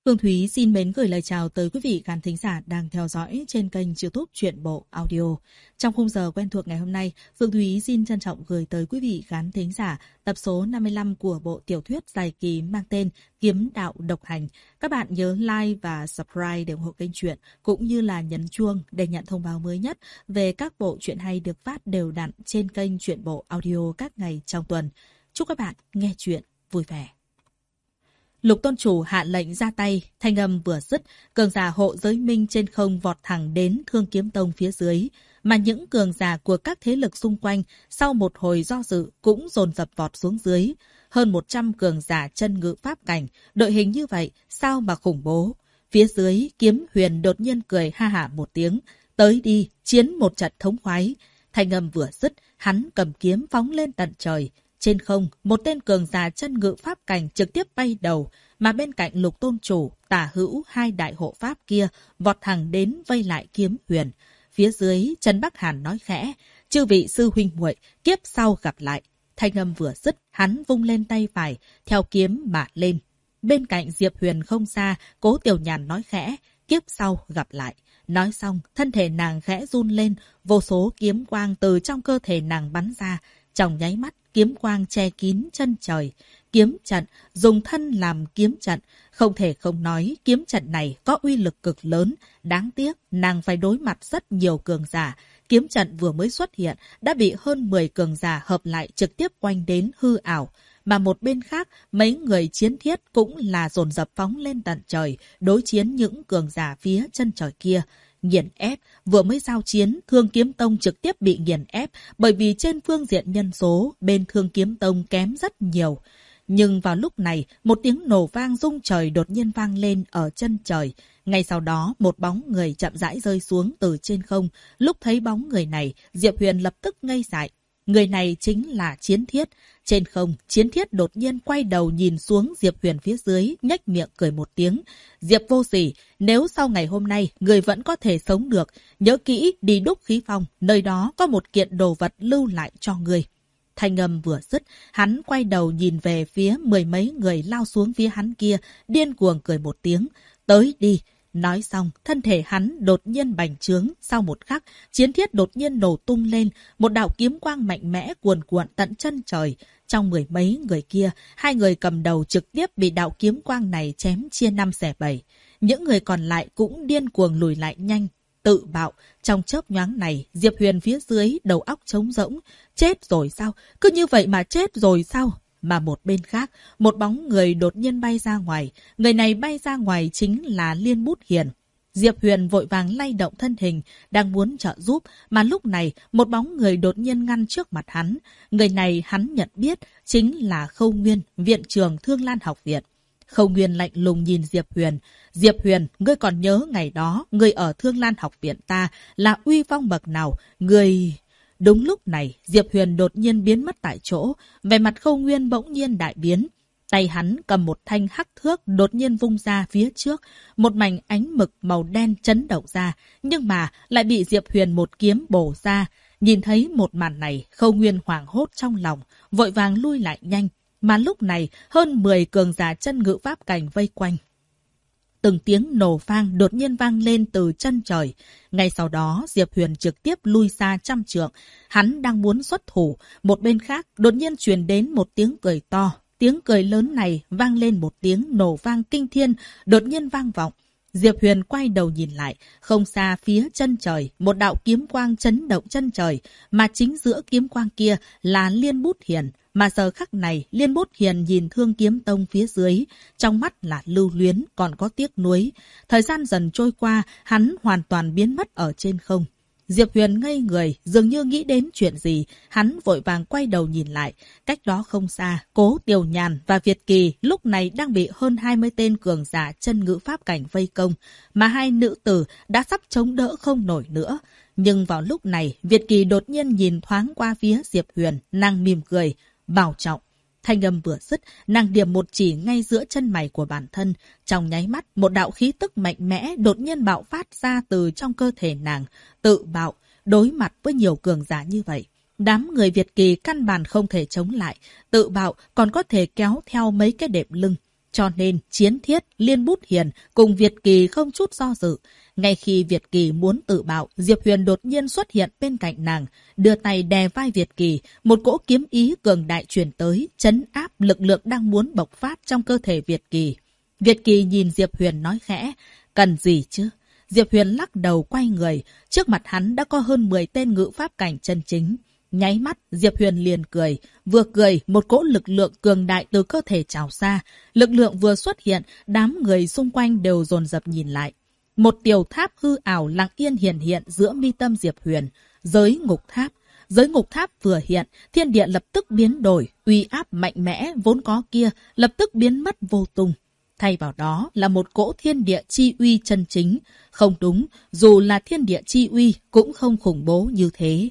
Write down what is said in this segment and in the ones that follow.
Phương Thúy xin mến gửi lời chào tới quý vị khán thính giả đang theo dõi trên kênh YouTube Truyện Bộ Audio. Trong khung giờ quen thuộc ngày hôm nay, Phương Thúy xin trân trọng gửi tới quý vị khán thính giả tập số 55 của bộ tiểu thuyết dài kỳ mang tên Kiếm Đạo Độc Hành. Các bạn nhớ like và subscribe để ủng hộ kênh truyện, cũng như là nhấn chuông để nhận thông báo mới nhất về các bộ truyện hay được phát đều đặn trên kênh Truyện Bộ Audio các ngày trong tuần. Chúc các bạn nghe truyện vui vẻ. Lục tôn chủ hạ lệnh ra tay, thanh âm vừa dứt, cường giả hộ giới minh trên không vọt thẳng đến Thương Kiếm Tông phía dưới, mà những cường giả của các thế lực xung quanh sau một hồi do dự cũng dồn dập vọt xuống dưới. Hơn 100 cường giả chân ngự pháp cảnh, đội hình như vậy sao mà khủng bố. Phía dưới, Kiếm Huyền đột nhiên cười ha hả một tiếng, tới đi, chiến một trận thống khoái. Thanh âm vừa dứt, hắn cầm kiếm phóng lên tận trời. Trên không, một tên cường giả chân ngự pháp cảnh trực tiếp bay đầu, mà bên cạnh Lục tôn chủ, tả hữu hai đại hộ pháp kia vọt thẳng đến vây lại Kiếm Huyền. Phía dưới, Trần Bắc Hàn nói khẽ, chư vị sư huynh muội, kiếp sau gặp lại. Thanh âm vừa dứt, hắn vung lên tay phải, theo kiếm mà lên. Bên cạnh Diệp Huyền không xa, Cố Tiểu Nhàn nói khẽ, kiếp sau gặp lại. Nói xong, thân thể nàng khẽ run lên, vô số kiếm quang từ trong cơ thể nàng bắn ra. Trong nháy mắt, kiếm quang che kín chân trời. Kiếm trận, dùng thân làm kiếm trận. Không thể không nói, kiếm trận này có uy lực cực lớn. Đáng tiếc, nàng phải đối mặt rất nhiều cường giả. Kiếm trận vừa mới xuất hiện, đã bị hơn 10 cường giả hợp lại trực tiếp quanh đến hư ảo. Mà một bên khác, mấy người chiến thiết cũng là dồn dập phóng lên tận trời, đối chiến những cường giả phía chân trời kia. Nghiền ép, vừa mới giao chiến, Thương Kiếm Tông trực tiếp bị nghiền ép bởi vì trên phương diện nhân số, bên Thương Kiếm Tông kém rất nhiều. Nhưng vào lúc này, một tiếng nổ vang rung trời đột nhiên vang lên ở chân trời. Ngay sau đó, một bóng người chậm rãi rơi xuống từ trên không. Lúc thấy bóng người này, Diệp Huyền lập tức ngây dại. Người này chính là Chiến Thiết. Trên không, Chiến Thiết đột nhiên quay đầu nhìn xuống Diệp Huyền phía dưới, nhếch miệng cười một tiếng. Diệp vô sỉ, nếu sau ngày hôm nay người vẫn có thể sống được, nhớ kỹ đi đúc khí phong, nơi đó có một kiện đồ vật lưu lại cho người. Thanh âm vừa dứt, hắn quay đầu nhìn về phía 10 mấy người lao xuống phía hắn kia, điên cuồng cười một tiếng. Tới đi! Nói xong, thân thể hắn đột nhiên bành trướng. Sau một khắc, Chiến Thiết đột nhiên nổ tung lên, một đạo kiếm quang mạnh mẽ cuồn cuộn tận chân trời. Trong 10 mấy người kia, 2 người cầm đầu trực tiếp bị đạo kiếm quang này chém chia 5 xẻ 7. Những người còn lại cũng điên cuồng lùi lại nhanh. Tự bạo, trong chớp nhoáng này, Diệp Huyền phía dưới đầu óc trống rỗng. Chết rồi sao? Cứ như vậy mà chết rồi sao? Mà một bên khác, một bóng người đột nhiên bay ra ngoài. Người này bay ra ngoài chính là Liên Bút Hiền. Diệp Huyền vội vàng lay động thân hình, đang muốn trợ giúp, mà lúc này một bóng người đột nhiên ngăn trước mặt hắn. Người này hắn nhận biết chính là Khâu Nguyên, viện trưởng Thương Lan Học Viện. Khâu Nguyên lạnh lùng nhìn Diệp Huyền. Diệp Huyền, ngươi còn nhớ ngày đó, ngươi ở Thương Lan Học Viện ta là uy phong bậc nào? Ngươi... Đúng lúc này, Diệp Huyền đột nhiên biến mất tại chỗ, vẻ mặt Khâu Nguyên bỗng nhiên đại biến. Tay hắn cầm một thanh hắc thước đột nhiên vung ra phía trước, một mảnh ánh mực màu đen chấn động ra, nhưng mà lại bị Diệp Huyền một kiếm bổ ra. Nhìn thấy một màn này, Khâu Nguyên hoảng hốt trong lòng, vội vàng lui lại nhanh, mà lúc này hơn 10 cường giả chân ngự pháp cảnh vây quanh. Từng tiếng nổ vang đột nhiên vang lên từ chân trời. Ngay sau đó, Diệp Huyền trực tiếp lui xa 100 trượng. Hắn đang muốn xuất thủ. Một bên khác, đột nhiên truyền đến một tiếng cười to. Tiếng cười lớn này vang lên một tiếng nổ vang kinh thiên, đột nhiên vang vọng. Diệp Huyền quay đầu nhìn lại, không xa phía chân trời, một đạo kiếm quang chấn động chân trời, mà chính giữa kiếm quang kia là Liên Bút Hiền. Mà giờ khắc này, Liên Bút Hiền nhìn Thương Kiếm Tông phía dưới, trong mắt là lưu luyến, còn có tiếc nuối. Thời gian dần trôi qua, hắn hoàn toàn biến mất ở trên không. Diệp Huyền ngây người, dường như nghĩ đến chuyện gì, hắn vội vàng quay đầu nhìn lại. Cách đó không xa, Cố Tiểu Nhàn và Việt Kỳ lúc này đang bị hơn 20 tên cường giả chân ngữ pháp cảnh vây công, mà hai nữ tử đã sắp chống đỡ không nổi nữa. Nhưng vào lúc này, Việt Kỳ đột nhiên nhìn thoáng qua phía Diệp Huyền, nàng mỉm cười, bảo trọng. Thanh âm vừa dứt, nàng điểm một chỉ ngay giữa chân mày của bản thân. Trong nháy mắt, một đạo khí tức mạnh mẽ đột nhiên bạo phát ra từ trong cơ thể nàng. Tự bạo, đối mặt với nhiều cường giả như vậy. Đám người Việt Kỳ căn bản không thể chống lại. Tự bạo còn có thể kéo theo mấy cái đệm lưng. Cho nên Chiến Thiết, Liên Bút Hiền cùng Việt Kỳ không chút do dự. Ngay khi Việt Kỳ muốn tự bạo, Diệp Huyền đột nhiên xuất hiện bên cạnh nàng, đưa tay đè vai Việt Kỳ, một cỗ kiếm ý cường đại truyền tới, trấn áp lực lượng đang muốn bộc phát trong cơ thể Việt Kỳ. Việt Kỳ nhìn Diệp Huyền nói khẽ, cần gì chứ? Diệp Huyền lắc đầu quay người, trước mặt hắn đã có hơn 10 tên ngự pháp cảnh chân chính. Nháy mắt, Diệp Huyền liền cười. Vừa cười, một cỗ lực lượng cường đại từ cơ thể trào ra. Lực lượng vừa xuất hiện, đám người xung quanh đều dồn dập nhìn lại. Một tiểu tháp hư ảo lặng yên hiện giữa mi tâm Diệp Huyền. Giới ngục tháp. Giới ngục tháp vừa hiện, thiên địa lập tức biến đổi, uy áp mạnh mẽ vốn có kia lập tức biến mất vô tung. Thay vào đó là một cỗ thiên địa chi uy chân chính. Không đúng, dù là thiên địa chi uy cũng không khủng bố như thế.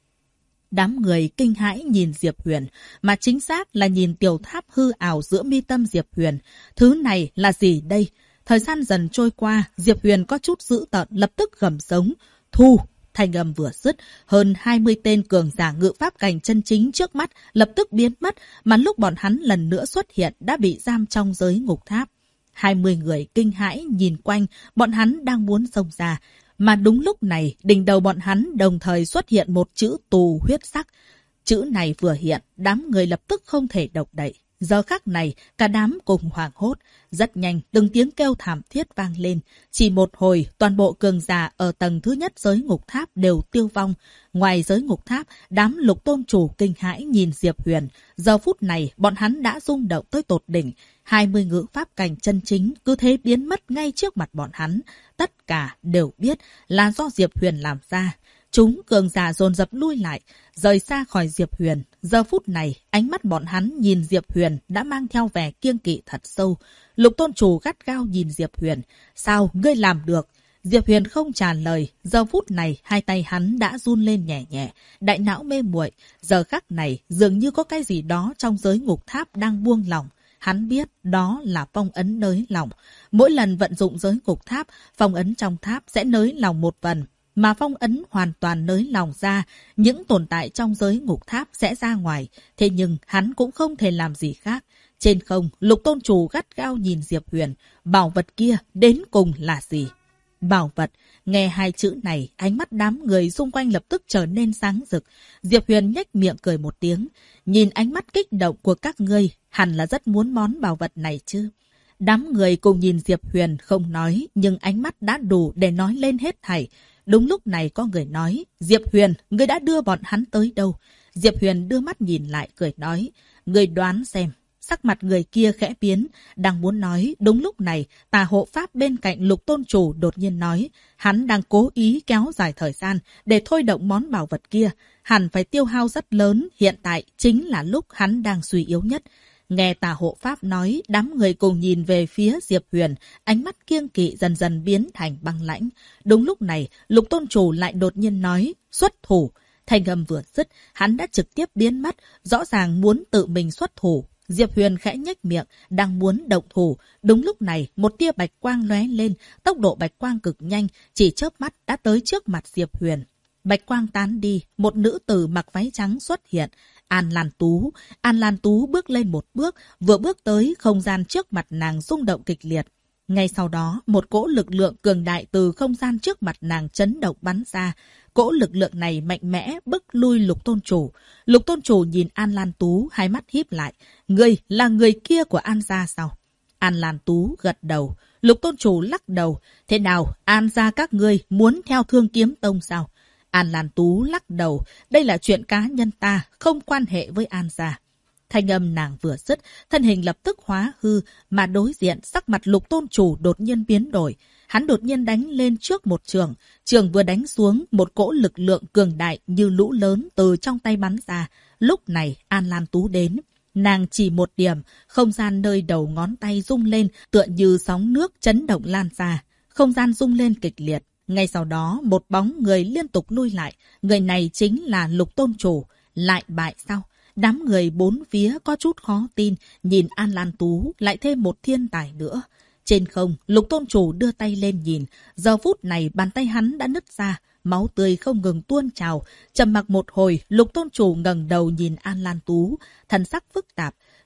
Đám người kinh hãi nhìn Diệp Huyền, mà chính xác là nhìn tiểu tháp hư ảo giữa mi tâm Diệp Huyền. Thứ này là gì đây? Thời gian dần trôi qua, Diệp Huyền có chút dữ tợn lập tức gầm giống. Thu! Thanh âm vừa dứt, hơn 20 tên cường giả ngự pháp cảnh chân chính trước mắt lập tức biến mất, mà lúc bọn hắn lần nữa xuất hiện đã bị giam trong giới ngục tháp. 20 người kinh hãi nhìn quanh, bọn hắn đang muốn xông ra. Mà đúng lúc này, đỉnh đầu bọn hắn đồng thời xuất hiện một chữ tù huyết sắc. Chữ này vừa hiện, đám người lập tức không thể động đậy. Giờ khắc này, cả đám cùng hoảng hốt. Rất nhanh, từng tiếng kêu thảm thiết vang lên. Chỉ một hồi, toàn bộ cường giả ở tầng thứ nhất giới ngục tháp đều tiêu vong. Ngoài giới ngục tháp, đám lục tôn chủ kinh hãi nhìn Diệp Huyền. Giờ phút này, bọn hắn đã rung động tới tột đỉnh. 20 ngự pháp cảnh chân chính cứ thế biến mất ngay trước mặt bọn hắn. Tất cả đều biết là do Diệp Huyền làm ra. Chúng cường giả dồn dập lui lại, rời xa khỏi Diệp Huyền. Giờ phút này, ánh mắt bọn hắn nhìn Diệp Huyền đã mang theo vẻ kiêng kỵ thật sâu. Lục tôn chủ gắt gao nhìn Diệp Huyền. Sao ngươi làm được? Diệp Huyền không trả lời. Giờ phút này, hai tay hắn đã run lên nhẹ nhẹ, đại não mê muội. Giờ khắc này, dường như có cái gì đó trong giới ngục tháp đang buông lỏng. Hắn biết đó là phong ấn nới lỏng. Mỗi lần vận dụng giới ngục tháp, phong ấn trong tháp sẽ nới lỏng một phần. Mà phong ấn hoàn toàn nới lỏng ra, những tồn tại trong giới ngục tháp sẽ ra ngoài. Thế nhưng hắn cũng không thể làm gì khác. Trên không, lục tôn chủ gắt gao nhìn Diệp Huyền. Bảo vật kia đến cùng là gì? Bảo vật. Nghe hai chữ này, ánh mắt đám người xung quanh lập tức trở nên sáng rực. Diệp Huyền nhếch miệng cười một tiếng. Nhìn ánh mắt kích động của các ngươi, hẳn là rất muốn món bảo vật này chứ. Đám người cùng nhìn Diệp Huyền không nói, nhưng ánh mắt đã đủ để nói lên hết thảy. Đúng lúc này có người nói, Diệp Huyền, ngươi đã đưa bọn hắn tới đâu? Diệp Huyền đưa mắt nhìn lại cười nói, ngươi đoán xem. Sắc mặt người kia khẽ biến, đang muốn nói, đúng lúc này, tà hộ pháp bên cạnh lục tôn chủ đột nhiên nói, hắn đang cố ý kéo dài thời gian để thôi động món bảo vật kia, hẳn phải tiêu hao rất lớn, hiện tại chính là lúc hắn đang suy yếu nhất. Nghe tà hộ pháp nói, đám người cùng nhìn về phía Diệp Huyền, ánh mắt kiêng kỵ dần dần biến thành băng lãnh. Đúng lúc này, lục tôn chủ lại đột nhiên nói, xuất thủ. Thanh âm vừa dứt, hắn đã trực tiếp biến mất, rõ ràng muốn tự mình xuất thủ. Diệp Huyền khẽ nhếch miệng, đang muốn động thủ. Đúng lúc này, một tia bạch quang lóe lên, tốc độ bạch quang cực nhanh, chỉ chớp mắt đã tới trước mặt Diệp Huyền. Bạch quang tán đi, một nữ tử mặc váy trắng xuất hiện. An Lan Tú. An Lan Tú bước lên một bước, vừa bước tới, không gian trước mặt nàng rung động kịch liệt. Ngay sau đó, một cỗ lực lượng cường đại từ không gian trước mặt nàng chấn động bắn ra. Cỗ lực lượng này mạnh mẽ bức lui lục tôn chủ. Lục tôn chủ nhìn An Lan Tú, hai mắt híp lại. Ngươi là người kia của An gia sao? An Lan Tú gật đầu. Lục tôn chủ lắc đầu. Thế nào, An gia các ngươi muốn theo Thương Kiếm Tông sao? An Lan Tú lắc đầu. Đây là chuyện cá nhân ta, không quan hệ với An gia. Thanh âm nàng vừa dứt, thân hình lập tức hóa hư, mà đối diện sắc mặt lục tôn chủ đột nhiên biến đổi. Hắn đột nhiên đánh lên trước một trường. Trường vừa đánh xuống, một cỗ lực lượng cường đại như lũ lớn từ trong tay bắn ra. Lúc này An Lan Tú đến. Nàng chỉ một điểm, không gian nơi đầu ngón tay rung lên, tựa như sóng nước chấn động lan ra. Không gian rung lên kịch liệt. Ngay sau đó, một bóng người liên tục lui lại. Người này chính là lục tôn chủ. Lại bại sao? Đám người bốn phía có chút khó tin, nhìn An Lan Tú lại thêm một thiên tài nữa. Trên không, lục tôn chủ đưa tay lên nhìn. Giờ phút này bàn tay hắn đã nứt ra, máu tươi không ngừng tuôn trào. Trầm mặc một hồi, lục tôn chủ ngẩng đầu nhìn An Lan Tú, thần sắc phức tạp.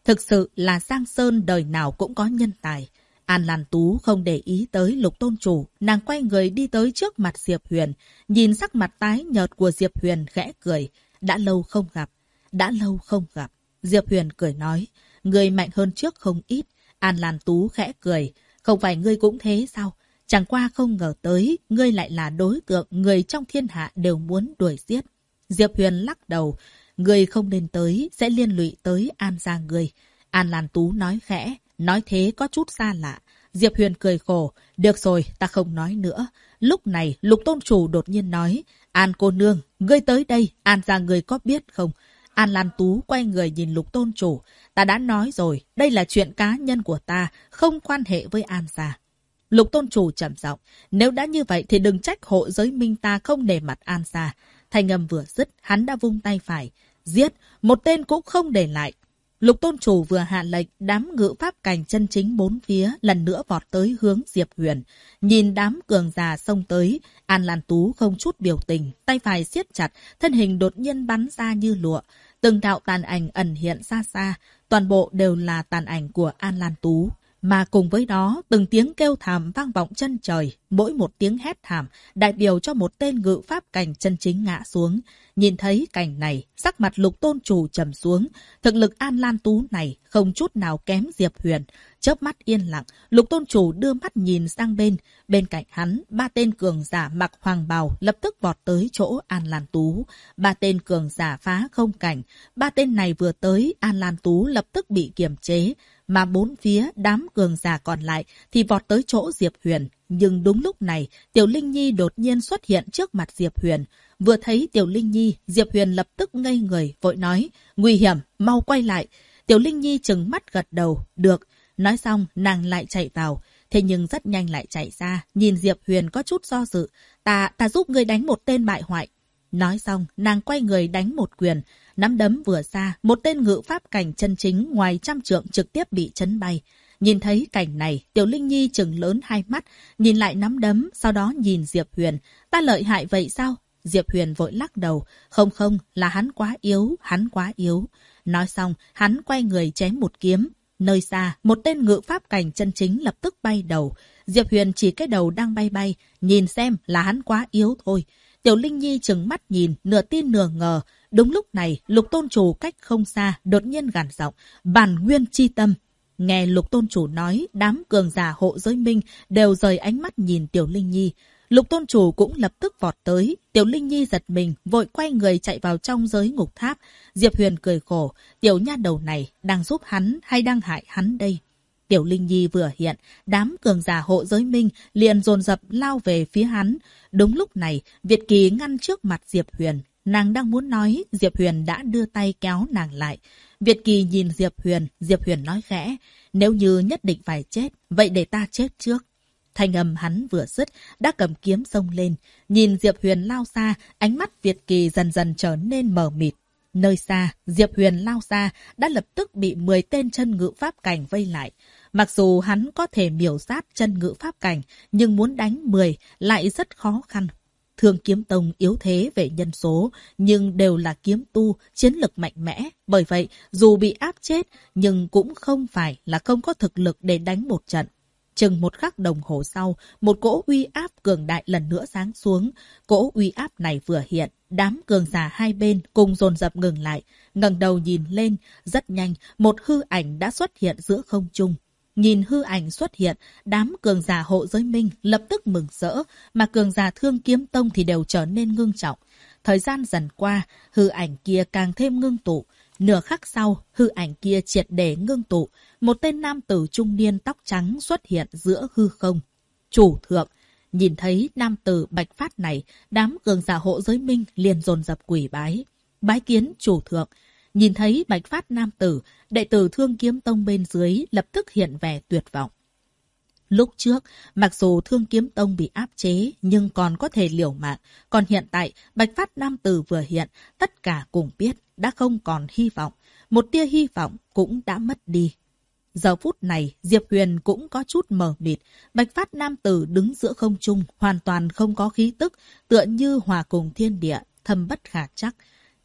Thực sự là Giang Sơn đời nào cũng có nhân tài. An Lan Tú không để ý tới Lục tôn chủ, nàng quay người đi tới trước mặt Diệp Huyền, nhìn sắc mặt tái nhợt của Diệp Huyền khẽ cười. Đã lâu không gặp, đã lâu không gặp. Diệp Huyền cười nói, ngươi mạnh hơn trước không ít. An Lan Tú khẽ cười, không phải ngươi cũng thế sao? Chẳng qua không ngờ tới, ngươi lại là đối tượng người trong thiên hạ đều muốn đuổi giết. Diệp Huyền lắc đầu, ngươi không nên tới, sẽ liên lụy tới An gia ngươi. An Lan Tú nói khẽ, nói thế có chút xa lạ. Diệp Huyền cười khổ, được rồi, ta không nói nữa. Lúc này, Lục tôn chủ đột nhiên nói, An cô nương, ngươi tới đây, An gia ngươi có biết không? An Lan Tú quay người nhìn Lục tôn chủ, ta đã nói rồi, đây là chuyện cá nhân của ta, không quan hệ với An gia. Lục tôn chủ trầm giọng, nếu đã như vậy thì đừng trách hộ giới minh ta không nể mặt An gia. Thanh âm vừa dứt, hắn đã vung tay phải, giết, một tên cũng không để lại. Lục tôn chủ vừa hạ lệnh, đám ngự pháp cảnh chân chính bốn phía lần nữa vọt tới hướng Diệp Huyền. Nhìn đám cường già xông tới, An Lan Tú không chút biểu tình, tay phải siết chặt, thân hình đột nhiên bắn ra như lụa. Từng đạo tàn ảnh ẩn hiện xa xa, toàn bộ đều là tàn ảnh của An Lan Tú. Mà cùng với đó, từng tiếng kêu thảm vang vọng chân trời, mỗi một tiếng hét thảm đại biểu cho một tên ngự pháp cảnh chân chính ngã xuống. Nhìn thấy cảnh này, sắc mặt Lục tôn chủ trầm xuống, thực lực An Lan Tú này không chút nào kém Diệp Huyền. Chớp mắt yên lặng, Lục tôn chủ đưa mắt nhìn sang bên cạnh hắn, ba tên cường giả mặc hoàng bào lập tức vọt tới chỗ An Lan Tú. Ba tên cường giả phá không cảnh, ba tên này vừa tới, An Lan Tú lập tức bị kiềm chế. Mà bốn phía đám cường giả còn lại thì vọt tới chỗ Diệp Huyền. Nhưng đúng lúc này, Tiểu Linh Nhi đột nhiên xuất hiện trước mặt Diệp Huyền. Vừa thấy Tiểu Linh Nhi, Diệp Huyền lập tức ngây người, vội nói, nguy hiểm, mau quay lại. Tiểu Linh Nhi trừng mắt gật đầu, được. Nói xong, nàng lại chạy vào. Thế nhưng rất nhanh lại chạy ra, nhìn Diệp Huyền có chút do dự. Ta giúp ngươi đánh một tên bại hoại. Nói xong, nàng quay người đánh một quyền. Nắm đấm vừa ra, một tên ngự pháp cảnh chân chính ngoài trăm trượng trực tiếp bị chấn bay. Nhìn thấy cảnh này, Tiểu Linh Nhi trừng lớn hai mắt, nhìn lại nắm đấm, sau đó nhìn Diệp Huyền. Ta lợi hại vậy sao? Diệp Huyền vội lắc đầu. Không, là hắn quá yếu. Nói xong, hắn quay người chém một kiếm. Nơi xa, một tên ngự pháp cảnh chân chính lập tức bay đầu. Diệp Huyền chỉ cái đầu đang bay, nhìn xem là hắn quá yếu thôi. Tiểu Linh Nhi trừng mắt nhìn, nửa tin nửa ngờ. Đúng lúc này, Lục tôn chủ cách không xa, đột nhiên gằn giọng, bản nguyên chi tâm. Nghe Lục tôn chủ nói, đám cường giả hộ giới minh đều rời ánh mắt nhìn Tiểu Linh Nhi. Lục tôn chủ cũng lập tức vọt tới. Tiểu Linh Nhi giật mình, vội quay người chạy vào trong giới ngục tháp. Diệp Huyền cười khổ, tiểu nha đầu này đang giúp hắn hay đang hại hắn đây? Tiểu Linh Nhi vừa hiện, đám cường giả hộ giới minh liền dồn dập lao về phía hắn. Đúng lúc này, Việt Kỳ ngăn trước mặt Diệp Huyền. Nàng đang muốn nói, Diệp Huyền đã đưa tay kéo nàng lại. Việt Kỳ nhìn Diệp Huyền nói khẽ, nếu như nhất định phải chết, vậy để ta chết trước. Thanh âm hắn vừa dứt, đã cầm kiếm xông lên. Nhìn Diệp Huyền lao xa, ánh mắt Việt Kỳ dần dần trở nên mờ mịt. Nơi xa, Diệp Huyền lao ra, đã lập tức bị 10 tên chân ngự pháp cảnh vây lại. Mặc dù hắn có thể miểu sát chân ngự pháp cảnh, nhưng muốn đánh 10 lại rất khó khăn. Thương Kiếm Tông yếu thế về nhân số, nhưng đều là kiếm tu, chiến lực mạnh mẽ. Bởi vậy, dù bị áp chết, nhưng cũng không phải là không có thực lực để đánh một trận. Chừng một khắc đồng hồ sau, một cỗ uy áp cường đại lần nữa giáng xuống. Cỗ uy áp này vừa hiện, đám cường giả hai bên cùng dồn dập ngừng lại. Ngẩng đầu nhìn lên, rất nhanh, một hư ảnh đã xuất hiện giữa không trung. Nhìn hư ảnh xuất hiện, đám cường giả hộ giới minh lập tức mừng rỡ, mà cường giả Thương Kiếm Tông thì đều trở nên ngưng trọng. Thời gian dần qua, hư ảnh kia càng thêm ngưng tụ. Nửa khắc sau, hư ảnh kia triệt để ngưng tụ. Một tên nam tử trung niên tóc trắng xuất hiện giữa hư không. Chủ thượng, nhìn thấy nam tử bạch phát này, đám cường giả hộ giới minh liền dồn dập quỳ bái. Bái kiến chủ thượng. Nhìn thấy bạch phát nam tử, đệ tử Thương Kiếm Tông bên dưới lập tức hiện vẻ tuyệt vọng. Lúc trước, mặc dù Thương Kiếm Tông bị áp chế, nhưng còn có thể liều mạng. Còn hiện tại, bạch phát nam tử vừa hiện, tất cả cùng biết, đã không còn hy vọng. Một tia hy vọng cũng đã mất đi. Giờ phút này, Diệp Huyền cũng có chút mờ mịt. Bạch phát nam tử đứng giữa không trung, hoàn toàn không có khí tức, tựa như hòa cùng thiên địa, thâm bất khả chắc.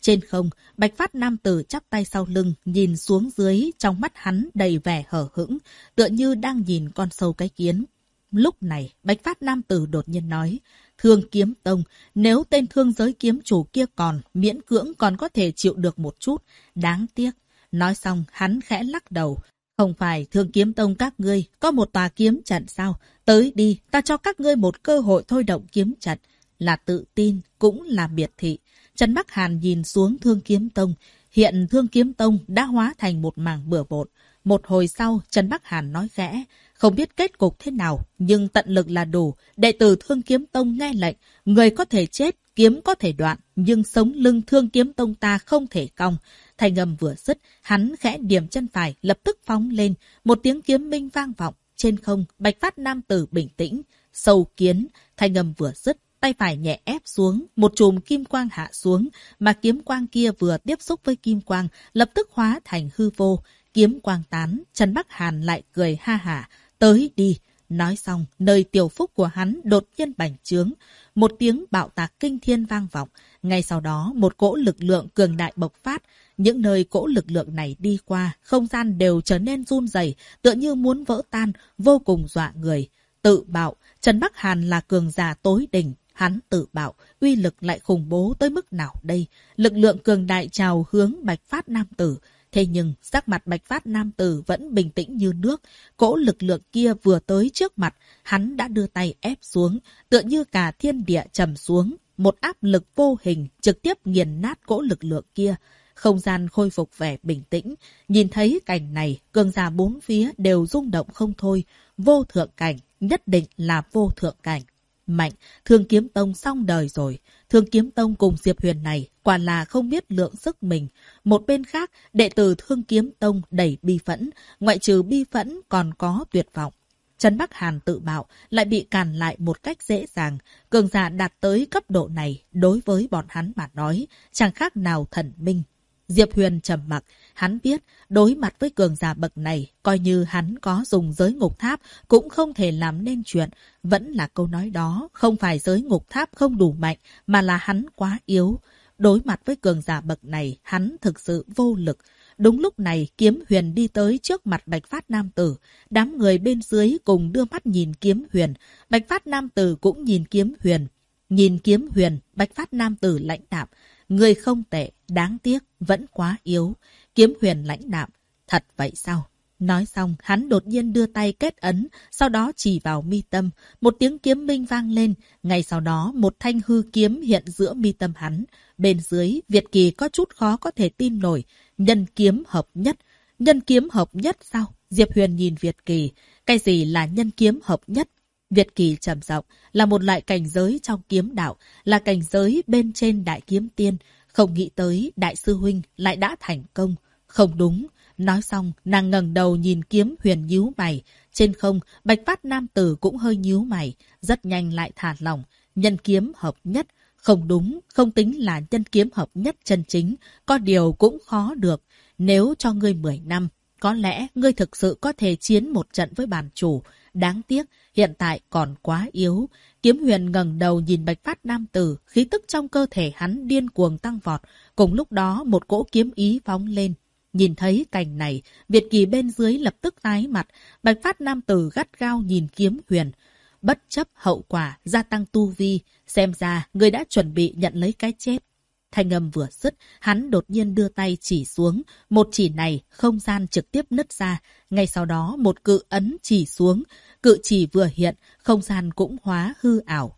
Trên không, Bạch Phát nam tử chắp tay sau lưng, nhìn xuống dưới, trong mắt hắn đầy vẻ hờ hững, tựa như đang nhìn con sâu cái kiến. Lúc này, Bạch Phát nam tử đột nhiên nói, Thương Kiếm Tông, nếu tên thương giới kiếm chủ kia còn, miễn cưỡng còn có thể chịu được một chút, đáng tiếc. Nói xong, hắn khẽ lắc đầu. Không phải Thương Kiếm Tông các ngươi có một tòa kiếm trận sao? Tới đi, ta cho các ngươi một cơ hội thôi động kiếm trận. Là tự tin, cũng là miệt thị. Trần Bắc Hàn nhìn xuống Thương Kiếm Tông. Hiện Thương Kiếm Tông đã hóa thành một mảng bừa bộn. Một hồi sau, Trần Bắc Hàn nói khẽ, không biết kết cục thế nào, nhưng tận lực là đủ. Đệ tử Thương Kiếm Tông nghe lệnh, người có thể chết, kiếm có thể đoạn, nhưng sống lưng Thương Kiếm Tông ta không thể cong. Thanh âm vừa dứt, hắn khẽ điểm chân phải, lập tức phóng lên, một tiếng kiếm minh vang vọng. Trên không, Bạch Phát nam tử bình tĩnh, sâu kiến, thanh âm vừa dứt, tay phải nhẹ ép xuống, một chùm kim quang hạ xuống, mà kiếm quang kia vừa tiếp xúc với kim quang, lập tức hóa thành hư vô. Kiếm quang tán, Trần Bắc Hàn lại cười ha hả, tới đi. Nói xong, nơi tiểu phúc của hắn đột nhiên bành trướng. Một tiếng bạo tạc kinh thiên vang vọng. Ngay sau đó, một cỗ lực lượng cường đại bộc phát. Những nơi cỗ lực lượng này đi qua, không gian đều trở nên run rẩy, tựa như muốn vỡ tan, vô cùng dọa người. Tự bạo, Trần Bắc Hàn là cường giả tối đỉnh. Hắn tự bạo, uy lực lại khủng bố tới mức nào đây? Lực lượng cường đại trào hướng Bạch Phát nam tử. Thế nhưng, sắc mặt Bạch Phát nam tử vẫn bình tĩnh như nước. Cỗ lực lượng kia vừa tới trước mặt, hắn đã đưa tay ép xuống, tựa như cả thiên địa trầm xuống. Một áp lực vô hình trực tiếp nghiền nát cỗ lực lượng kia. Không gian khôi phục vẻ bình tĩnh. Nhìn thấy cảnh này, cường giả bốn phía đều rung động không thôi. Vô thượng cảnh, nhất định là vô thượng cảnh. Mạnh, Thương Kiếm Tông xong đời rồi. Thương Kiếm Tông cùng Diệp Huyền này quả là không biết lượng sức mình. Một bên khác, đệ tử Thương Kiếm Tông đầy bi phẫn, ngoại trừ bi phẫn còn có tuyệt vọng. Trần Bắc Hàn tự bạo lại bị cản lại một cách dễ dàng. Cường giả đạt tới cấp độ này đối với bọn hắn mà nói chẳng khác nào thần minh. Diệp Huyền trầm mặc, hắn biết đối mặt với cường giả bậc này, coi như hắn có dùng giới ngục tháp cũng không thể làm nên chuyện. Vẫn là câu nói đó, không phải giới ngục tháp không đủ mạnh, mà là hắn quá yếu. Đối mặt với cường giả bậc này, hắn thực sự vô lực. Đúng lúc này, Kiếm Huyền đi tới trước mặt Bạch Phát nam tử. Đám người bên dưới cùng đưa mắt nhìn Kiếm Huyền. Bạch Phát nam tử cũng nhìn Kiếm Huyền. Nhìn Kiếm Huyền, Bạch Phát nam tử lãnh đạm. Người không tệ, đáng tiếc, vẫn quá yếu. Kiếm Huyền lãnh đạm. Thật vậy sao? Nói xong, hắn đột nhiên đưa tay kết ấn, sau đó chỉ vào mi tâm. Một tiếng kiếm minh vang lên. Ngay sau đó, một thanh hư kiếm hiện giữa mi tâm hắn. Bên dưới, Việt Kỳ có chút khó có thể tin nổi. Nhân kiếm hợp nhất. Nhân kiếm hợp nhất sao? Diệp Huyền nhìn Việt Kỳ. Cái gì là nhân kiếm hợp nhất? Việt Kỳ trầm giọng, là một loại cảnh giới trong kiếm đạo, là cảnh giới bên trên đại kiếm tiên. Không nghĩ tới đại sư huynh lại đã thành công. Không đúng. Nói xong, nàng ngẩng đầu nhìn Kiếm Huyền nhíu mày. Trên không, Bạch Phát nam tử cũng hơi nhíu mày. Rất nhanh lại thả lỏng. Nhân kiếm hợp nhất. Không đúng, không tính là nhân kiếm hợp nhất chân chính. Có điều cũng khó được. Nếu cho ngươi 10 năm, có lẽ ngươi thực sự có thể chiến một trận với bản chủ. Đáng tiếc, hiện tại còn quá yếu. Kiếm Huyền ngẩng đầu nhìn Bạch Phát nam tử, khí tức trong cơ thể hắn điên cuồng tăng vọt. Cùng lúc đó, một cỗ kiếm ý phóng lên. Nhìn thấy cảnh này, Việt Kỳ bên dưới lập tức tái mặt. Bạch Phát nam tử gắt gao nhìn Kiếm Huyền. Bất chấp hậu quả, gia tăng tu vi. Xem ra, người đã chuẩn bị nhận lấy cái chết. Thanh âm vừa dứt, hắn đột nhiên đưa tay chỉ xuống. Một chỉ này, không gian trực tiếp nứt ra. Ngay sau đó, một cự ấn chỉ xuống. Cự chỉ vừa hiện, không gian cũng hóa hư ảo.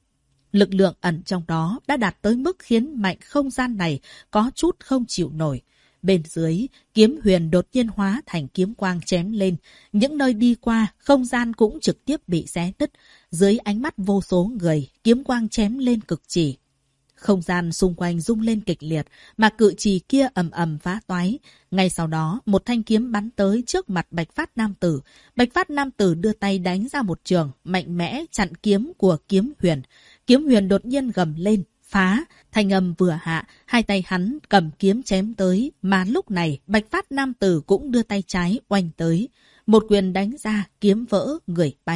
Lực lượng ẩn trong đó đã đạt tới mức khiến mạnh không gian này có chút không chịu nổi. Bên dưới, Kiếm Huyền đột nhiên hóa thành kiếm quang chém lên. Những nơi đi qua, không gian cũng trực tiếp bị xé nứt. Dưới ánh mắt vô số người, kiếm quang chém lên cực chỉ. Không gian xung quanh rung lên kịch liệt, mà cự chỉ kia ầm ầm phá toái. Ngay sau đó, một thanh kiếm bắn tới trước mặt Bạch Phát nam tử. Bạch Phát nam tử đưa tay đánh ra một trường, mạnh mẽ chặn kiếm của Kiếm Huyền. Kiếm Huyền đột nhiên gầm lên, phá. Thanh âm vừa hạ, hai tay hắn cầm kiếm chém tới, mà lúc này Bạch Phát nam tử cũng đưa tay trái oanh tới. Một quyền đánh ra, kiếm vỡ, người bay.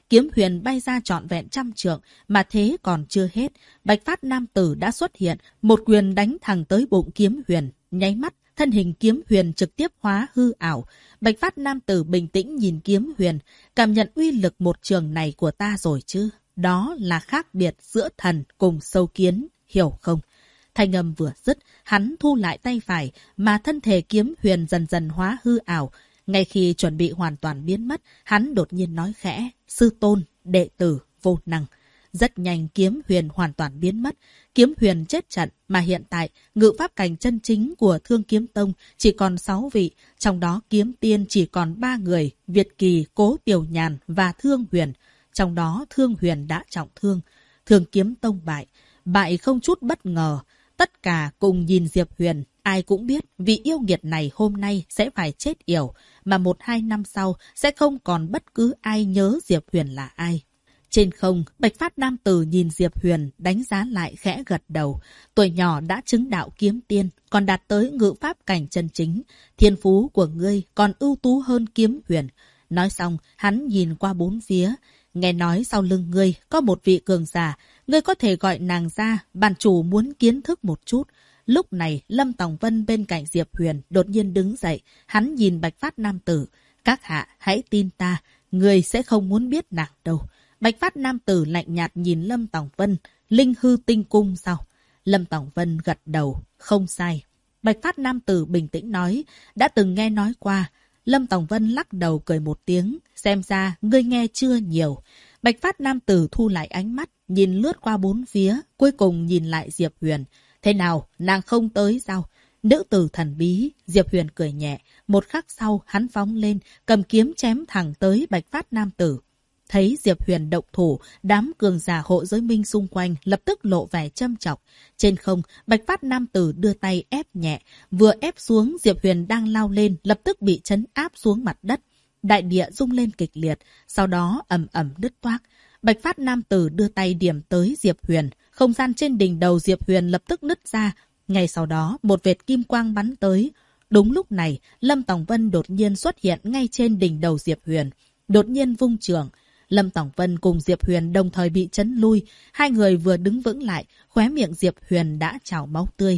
kiếm huyền bay ra trọn vẹn 100 trượng, mà thế còn chưa hết. Bạch Phát nam tử đã xuất hiện, một quyền đánh thẳng tới bụng kiếm huyền, nháy mắt. Thân hình kiếm huyền trực tiếp hóa hư ảo. Bạch Phát nam tử bình tĩnh nhìn kiếm huyền, cảm nhận uy lực một trường này của ta rồi chứ. Đó là khác biệt giữa thần cùng sâu kiến, hiểu không? Thanh âm vừa dứt, hắn thu lại tay phải, mà thân thể kiếm huyền dần dần hóa hư ảo. Ngay khi chuẩn bị hoàn toàn biến mất, hắn đột nhiên nói khẽ, sư tôn, đệ tử, vô năng. Rất nhanh kiếm huyền hoàn toàn biến mất. Kiếm huyền chết trận, mà hiện tại ngự pháp cảnh chân chính của Thương Kiếm Tông chỉ còn 6 vị, trong đó kiếm tiên chỉ còn 3 người, Việt Kỳ, Cố Tiểu Nhàn và Thương Huyền. Trong đó Thương Huyền đã trọng thương. Thương Kiếm Tông bại, bại không chút bất ngờ. Tất cả cùng nhìn Diệp Huyền, ai cũng biết vị yêu nghiệt này hôm nay sẽ phải chết yểu, mà 1-2 năm sau sẽ không còn bất cứ ai nhớ Diệp Huyền là ai. Trên không, Bạch Phát nam tử nhìn Diệp Huyền, đánh giá lại khẽ gật đầu. Tuổi nhỏ đã chứng đạo kiếm tiên, còn đạt tới ngự pháp cảnh chân chính. Thiên phú của ngươi còn ưu tú hơn kiếm huyền. Nói xong, hắn nhìn qua bốn phía. Nghe nói sau lưng ngươi có một vị cường giả, ngươi có thể gọi nàng ra, bản chủ muốn kiến thức một chút. Lúc này, Lâm Tòng Vân bên cạnh Diệp Huyền đột nhiên đứng dậy, hắn nhìn Bạch Phát nam tử. Các hạ, hãy tin ta, ngươi sẽ không muốn biết nàng đâu. Bạch Phát nam tử lạnh nhạt nhìn Lâm Tòng Vân, linh hư tinh cung sao? Lâm Tòng Vân gật đầu, không sai. Bạch Phát nam tử bình tĩnh nói, đã từng nghe nói qua. Lâm Tòng Vân lắc đầu cười một tiếng, xem ra ngươi nghe chưa nhiều. Bạch Phát nam tử thu lại ánh mắt, nhìn lướt qua bốn phía, cuối cùng nhìn lại Diệp Huyền. Thế nào, nàng không tới sao? Nữ tử thần bí, Diệp Huyền cười nhẹ. Một khắc sau, hắn phóng lên, cầm kiếm chém thẳng tới Bạch Phát nam tử. Thấy Diệp Huyền động thủ, đám cường giả hộ giới minh xung quanh lập tức lộ vẻ châm chọc. Trên không, Bạch Phát nam tử đưa tay ép nhẹ. Vừa ép xuống, Diệp Huyền đang lao lên, lập tức bị trấn áp xuống mặt đất. Đại địa rung lên kịch liệt, sau đó ầm ầm đứt toác. Bạch Phát nam tử đưa tay điểm tới Diệp Huyền. Không gian trên đỉnh đầu Diệp Huyền lập tức nứt ra. Ngay sau đó, một vệt kim quang bắn tới. Đúng lúc này, Lâm Tòng Vân đột nhiên xuất hiện ngay trên đỉnh đầu Diệp Huyền. Đột nhiên vung chưởng. Lâm Tòng Vân cùng Diệp Huyền đồng thời bị chấn lui. Hai người vừa đứng vững lại, khóe miệng Diệp Huyền đã trào máu tươi.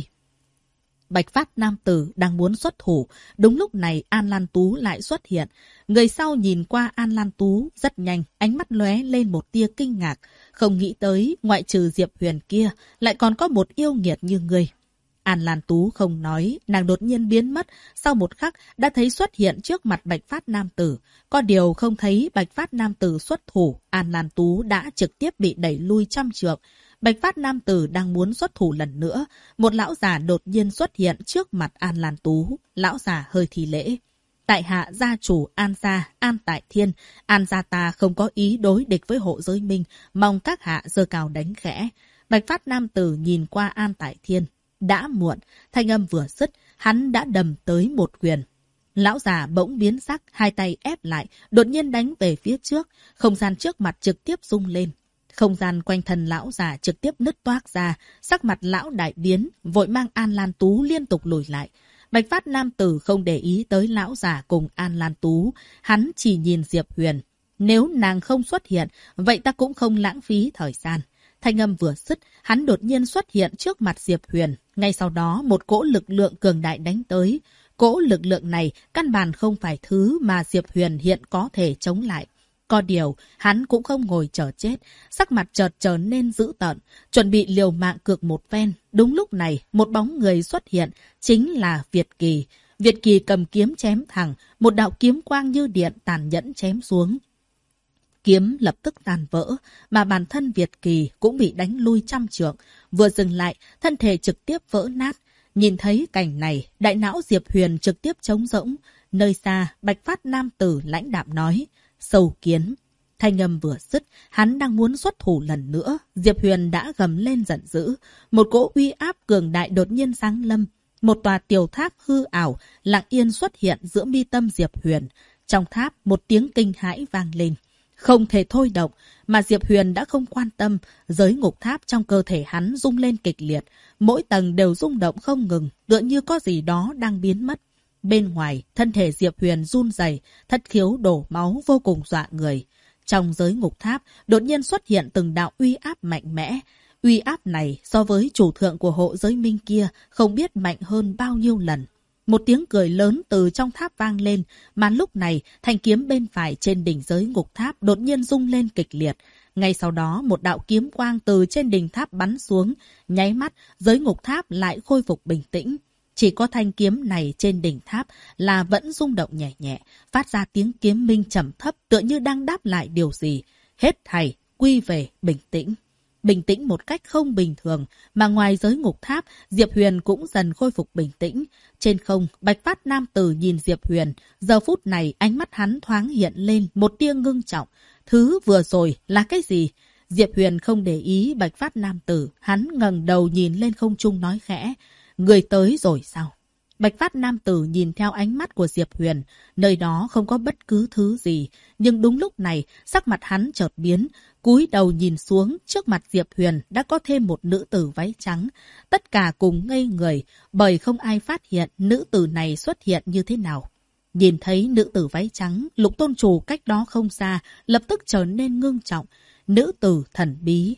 Bạch Phát nam tử đang muốn xuất thủ. Đúng lúc này An Lan Tú lại xuất hiện. Người sau nhìn qua An Lan Tú rất nhanh, ánh mắt lóe lên một tia kinh ngạc. Không nghĩ tới, ngoại trừ Diệp Huyền kia, lại còn có một yêu nghiệt như người. An Lan Tú không nói, nàng đột nhiên biến mất, sau một khắc đã thấy xuất hiện trước mặt Bạch Phát nam tử. Có điều không thấy Bạch Phát nam tử xuất thủ, An Lan Tú đã trực tiếp bị đẩy lui 100 trượng. Bạch Phát nam tử đang muốn xuất thủ lần nữa, một lão già đột nhiên xuất hiện trước mặt An Lan Tú. Lão già hơi thi lễ. Tại hạ gia chủ An gia, An Tại Thiên, An gia ta không có ý đối địch với hộ giới minh, mong các hạ giơ cao đánh khẽ. Bạch Phát nam tử nhìn qua An Tại Thiên. Đã muộn, thanh âm vừa dứt, hắn đã đầm tới một quyền. Lão già bỗng biến sắc, hai tay ép lại, đột nhiên đánh về phía trước, không gian trước mặt trực tiếp rung lên. Không gian quanh thân lão già trực tiếp nứt toác ra, sắc mặt lão đại biến, vội mang An Lan Tú liên tục lùi lại. Bạch Phát nam tử không để ý tới lão già cùng An Lan Tú, hắn chỉ nhìn Diệp Huyền. Nếu nàng không xuất hiện, vậy ta cũng không lãng phí thời gian. Thanh âm vừa dứt, hắn đột nhiên xuất hiện trước mặt Diệp Huyền. Ngay sau đó, một cỗ lực lượng cường đại đánh tới. Cỗ lực lượng này căn bản không phải thứ mà Diệp Huyền hiện có thể chống lại. Có điều, hắn cũng không ngồi chờ chết, sắc mặt chợt trở nên dữ tợn, chuẩn bị liều mạng cược một phen. Đúng lúc này, một bóng người xuất hiện, chính là Việt Kỳ. Việt Kỳ cầm kiếm chém thẳng, một đạo kiếm quang như điện tàn nhẫn chém xuống. Kiếm lập tức tan vỡ, mà bản thân Việt Kỳ cũng bị đánh lui 100 trượng. Vừa dừng lại, thân thể trực tiếp vỡ nát. Nhìn thấy cảnh này, đại não Diệp Huyền trực tiếp trống rỗng. Nơi xa, Bạch Phát nam tử lãnh đạm nói, sâu kiến. Thanh âm vừa dứt, hắn đang muốn xuất thủ lần nữa. Diệp Huyền đã gầm lên giận dữ. Một cỗ uy áp cường đại đột nhiên giáng lâm. Một tòa tiểu tháp hư ảo, lặng yên xuất hiện giữa mi tâm Diệp Huyền. Trong tháp, một tiếng kinh hãi vang lên. Không thể thôi động, mà Diệp Huyền đã không quan tâm. Giới ngục tháp trong cơ thể hắn rung lên kịch liệt. Mỗi tầng đều rung động không ngừng, tựa như có gì đó đang biến mất. Bên ngoài, thân thể Diệp Huyền run rẩy, thất khiếu đổ máu vô cùng dọa người. Trong giới ngục tháp, đột nhiên xuất hiện từng đạo uy áp mạnh mẽ. Uy áp này so với chủ thượng của hộ giới minh kia không biết mạnh hơn bao nhiêu lần. Một tiếng cười lớn từ trong tháp vang lên, mà lúc này thanh kiếm bên phải trên đỉnh giới ngục tháp đột nhiên rung lên kịch liệt. Ngay sau đó một đạo kiếm quang từ trên đỉnh tháp bắn xuống, nháy mắt giới ngục tháp lại khôi phục bình tĩnh. Chỉ có thanh kiếm này trên đỉnh tháp là vẫn rung động nhẹ nhẹ, phát ra tiếng kiếm minh trầm thấp tựa như đang đáp lại điều gì. Hết thảy quy về bình tĩnh. Bình tĩnh một cách không bình thường, mà ngoài giới ngục tháp, Diệp Huyền cũng dần khôi phục bình tĩnh. Trên không, Bạch Phát nam tử nhìn Diệp Huyền, giờ phút này ánh mắt hắn thoáng hiện lên một tia ngưng trọng. Thứ vừa rồi là cái gì? Diệp Huyền không để ý Bạch Phát nam tử, hắn ngẩng đầu nhìn lên không trung nói khẽ. Người tới rồi sao? Bạch Phát nam tử nhìn theo ánh mắt của Diệp Huyền, nơi đó không có bất cứ thứ gì. Nhưng đúng lúc này, sắc mặt hắn chợt biến, cúi đầu nhìn xuống, trước mặt Diệp Huyền đã có thêm một nữ tử váy trắng. Tất cả cùng ngây người, bởi không ai phát hiện nữ tử này xuất hiện như thế nào. Nhìn thấy nữ tử váy trắng, Lục tôn chủ cách đó không xa, lập tức trở nên ngưng trọng. Nữ tử thần bí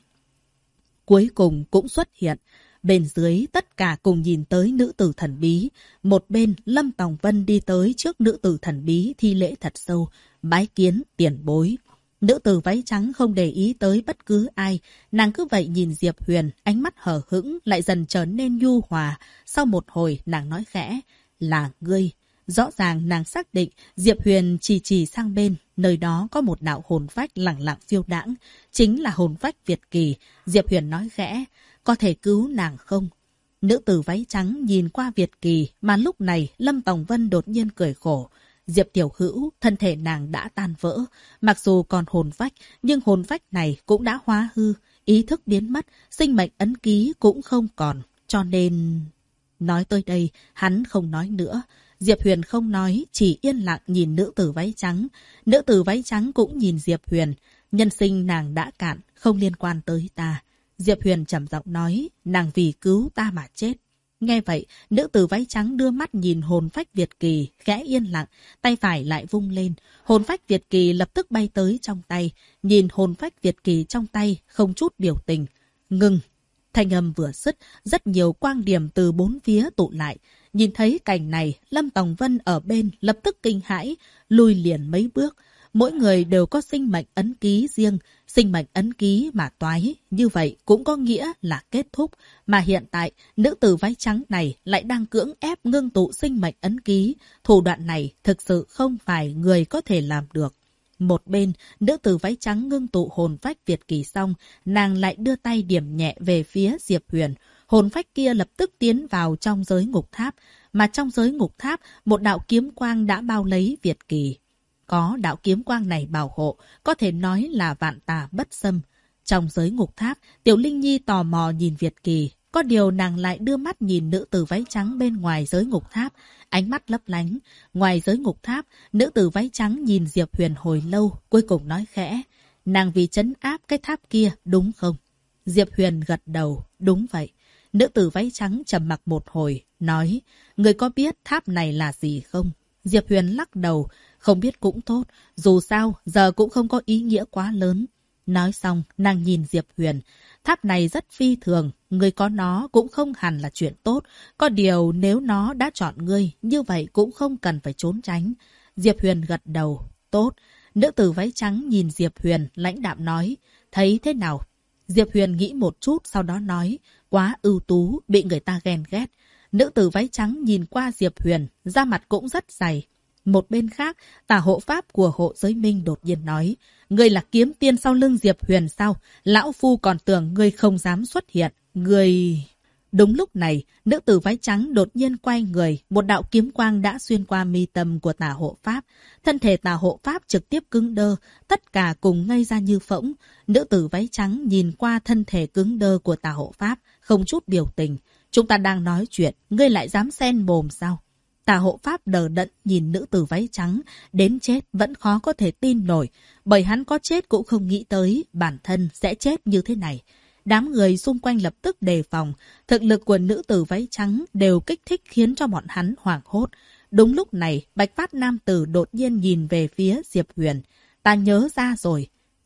cuối cùng cũng xuất hiện. Bên dưới tất cả cùng nhìn tới nữ tử thần bí. Một bên Lâm Tòng Vân đi tới trước nữ tử thần bí thi lễ thật sâu, bái kiến tiền bối. Nữ tử váy trắng không để ý tới bất cứ ai, nàng cứ vậy nhìn Diệp Huyền, ánh mắt hờ hững lại dần trở nên nhu hòa. Sau một hồi nàng nói khẽ, là ngươi. Rõ ràng nàng xác định Diệp Huyền chỉ sang bên, nơi đó có một đạo hồn phách lẳng lặng phiêu đãng, chính là hồn phách Việt Kỳ. Diệp Huyền nói khẽ, có thể cứu nàng không? Nữ tử váy trắng nhìn qua Việt Kỳ, mà lúc này Lâm Tòng Vân đột nhiên cười khổ. Diệp tiểu hữu, thân thể nàng đã tan vỡ, mặc dù còn hồn phách, nhưng hồn phách này cũng đã hóa hư, ý thức biến mất, sinh mệnh ấn ký cũng không còn, cho nên... Nói tới đây, hắn không nói nữa. Diệp Huyền không nói, chỉ yên lặng nhìn nữ tử váy trắng. Nữ tử váy trắng cũng nhìn Diệp Huyền. Nhân sinh nàng đã cạn, không liên quan tới ta. Diệp Huyền trầm giọng nói, nàng vì cứu ta mà chết. Nghe vậy, nữ tử váy trắng đưa mắt nhìn hồn phách Việt Kỳ, khẽ yên lặng, tay phải lại vung lên. Hồn phách Việt Kỳ lập tức bay tới trong tay, nhìn hồn phách Việt Kỳ trong tay, không chút biểu tình. Ngừng! Thanh âm vừa dứt, rất nhiều quang điểm từ bốn phía tụ lại. Nhìn thấy cảnh này, Lâm Tòng Vân ở bên lập tức kinh hãi, lùi liền mấy bước. Mỗi người đều có sinh mệnh ấn ký riêng, sinh mệnh ấn ký mà toái, như vậy cũng có nghĩa là kết thúc. Mà hiện tại, nữ tử váy trắng này lại đang cưỡng ép ngưng tụ sinh mệnh ấn ký. Thủ đoạn này thực sự không phải người có thể làm được. Một bên, nữ tử váy trắng ngưng tụ hồn phách Việt Kỳ xong, nàng lại đưa tay điểm nhẹ về phía Diệp Huyền. Hồn phách kia lập tức tiến vào trong giới ngục tháp, mà trong giới ngục tháp, một đạo kiếm quang đã bao lấy Việt Kỳ. Có đạo kiếm quang này bảo hộ, có thể nói là vạn tà bất xâm. Trong giới ngục tháp, Tiểu Linh Nhi tò mò nhìn Việt Kỳ. Có điều nàng lại đưa mắt nhìn nữ tử váy trắng bên ngoài giới ngục tháp, ánh mắt lấp lánh. Ngoài giới ngục tháp, nữ tử váy trắng nhìn Diệp Huyền hồi lâu, cuối cùng nói khẽ, nàng vì trấn áp cái tháp kia, đúng không? Diệp Huyền gật đầu, đúng vậy. Nữ tử váy trắng trầm mặc một hồi, nói, người có biết tháp này là gì không? Diệp Huyền lắc đầu, không biết cũng tốt, dù sao, giờ cũng không có ý nghĩa quá lớn. Nói xong, nàng nhìn Diệp Huyền, tháp này rất phi thường, người có nó cũng không hẳn là chuyện tốt. Có điều nếu nó đã chọn ngươi, như vậy cũng không cần phải trốn tránh. Diệp Huyền gật đầu, tốt. Nữ tử váy trắng nhìn Diệp Huyền, lãnh đạm nói, thấy thế nào? Diệp Huyền nghĩ một chút, sau đó nói, quá ưu tú, bị người ta ghen ghét. Nữ tử váy trắng nhìn qua Diệp Huyền, da mặt cũng rất dày. Một bên khác, tả hộ pháp của hộ giới minh đột nhiên nói, ngươi là kiếm tiên sau lưng Diệp Huyền sao? Lão Phu còn tưởng ngươi không dám xuất hiện. Ngươi... Đúng lúc này, nữ tử váy trắng đột nhiên quay người, một đạo kiếm quang đã xuyên qua mi tâm của tả hộ pháp. Thân thể tả hộ pháp trực tiếp cứng đơ, tất cả cùng ngây ra như phỗng. Nữ tử váy trắng nhìn qua thân thể cứng đơ của tả hộ pháp, không chút biểu tình. Chúng ta đang nói chuyện, ngươi lại dám xen mồm sao? Tả hộ pháp đờ đẫn nhìn nữ tử váy trắng, đến chết vẫn khó có thể tin nổi, bởi hắn có chết cũng không nghĩ tới bản thân sẽ chết như thế này. Đám người xung quanh lập tức đề phòng, thực lực của nữ tử váy trắng đều kích thích khiến cho bọn hắn hoảng hốt. Đúng lúc này, Bạch Phát nam tử đột nhiên nhìn về phía Diệp Huyền. Ta nhớ ra rồi.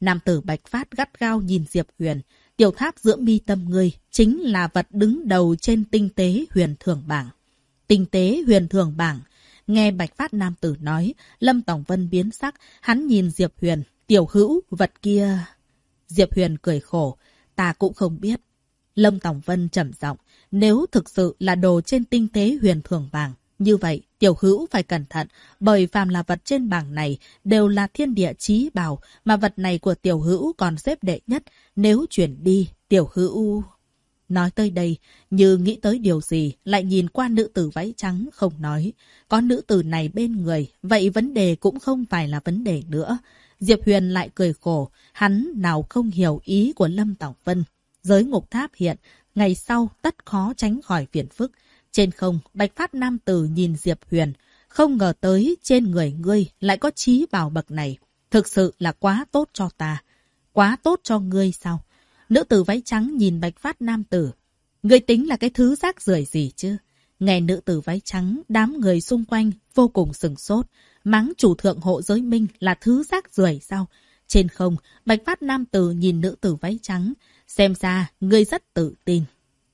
Nam tử Bạch Phát gắt gao nhìn Diệp Huyền. Tiểu tháp giữa mi tâm ngươi chính là vật đứng đầu trên tinh tế huyền thường bảng. Tinh tế huyền thường bảng. Nghe Bạch Phát nam tử nói, Lâm Tòng Vân biến sắc, hắn nhìn Diệp Huyền. Tiểu hữu, vật kia... Diệp Huyền cười khổ, ta cũng không biết. Lâm Tòng Vân trầm giọng, nếu thực sự là đồ trên tinh tế huyền thường bảng, như vậy tiểu hữu phải cẩn thận, bởi phàm là vật trên bảng này đều là thiên địa chí bảo, mà vật này của tiểu hữu còn xếp đệ nhất, nếu chuyển đi, tiểu hữu... Nói tới đây, như nghĩ tới điều gì, lại nhìn qua nữ tử váy trắng không nói. Có nữ tử này bên người, vậy vấn đề cũng không phải là vấn đề nữa. Diệp Huyền lại cười khổ, hắn nào không hiểu ý của Lâm Tòng Vân. Giới ngục tháp hiện, ngày sau tất khó tránh khỏi phiền phức. Trên không, Bạch Phát nam tử nhìn Diệp Huyền, không ngờ tới trên người ngươi lại có chí bảo bậc này. Thực sự là quá tốt cho ta. Quá tốt cho ngươi sao? Nữ tử váy trắng nhìn Bạch Phát nam tử. Ngươi tính là cái thứ rác rưởi gì chứ? Nghe nữ tử váy trắng, đám người xung quanh vô cùng sừng sốt. Mắng chủ thượng hộ giới minh là thứ rác rưởi sao? Trên không, Bạch Phát nam tử nhìn nữ tử váy trắng. Xem ra, ngươi rất tự tin.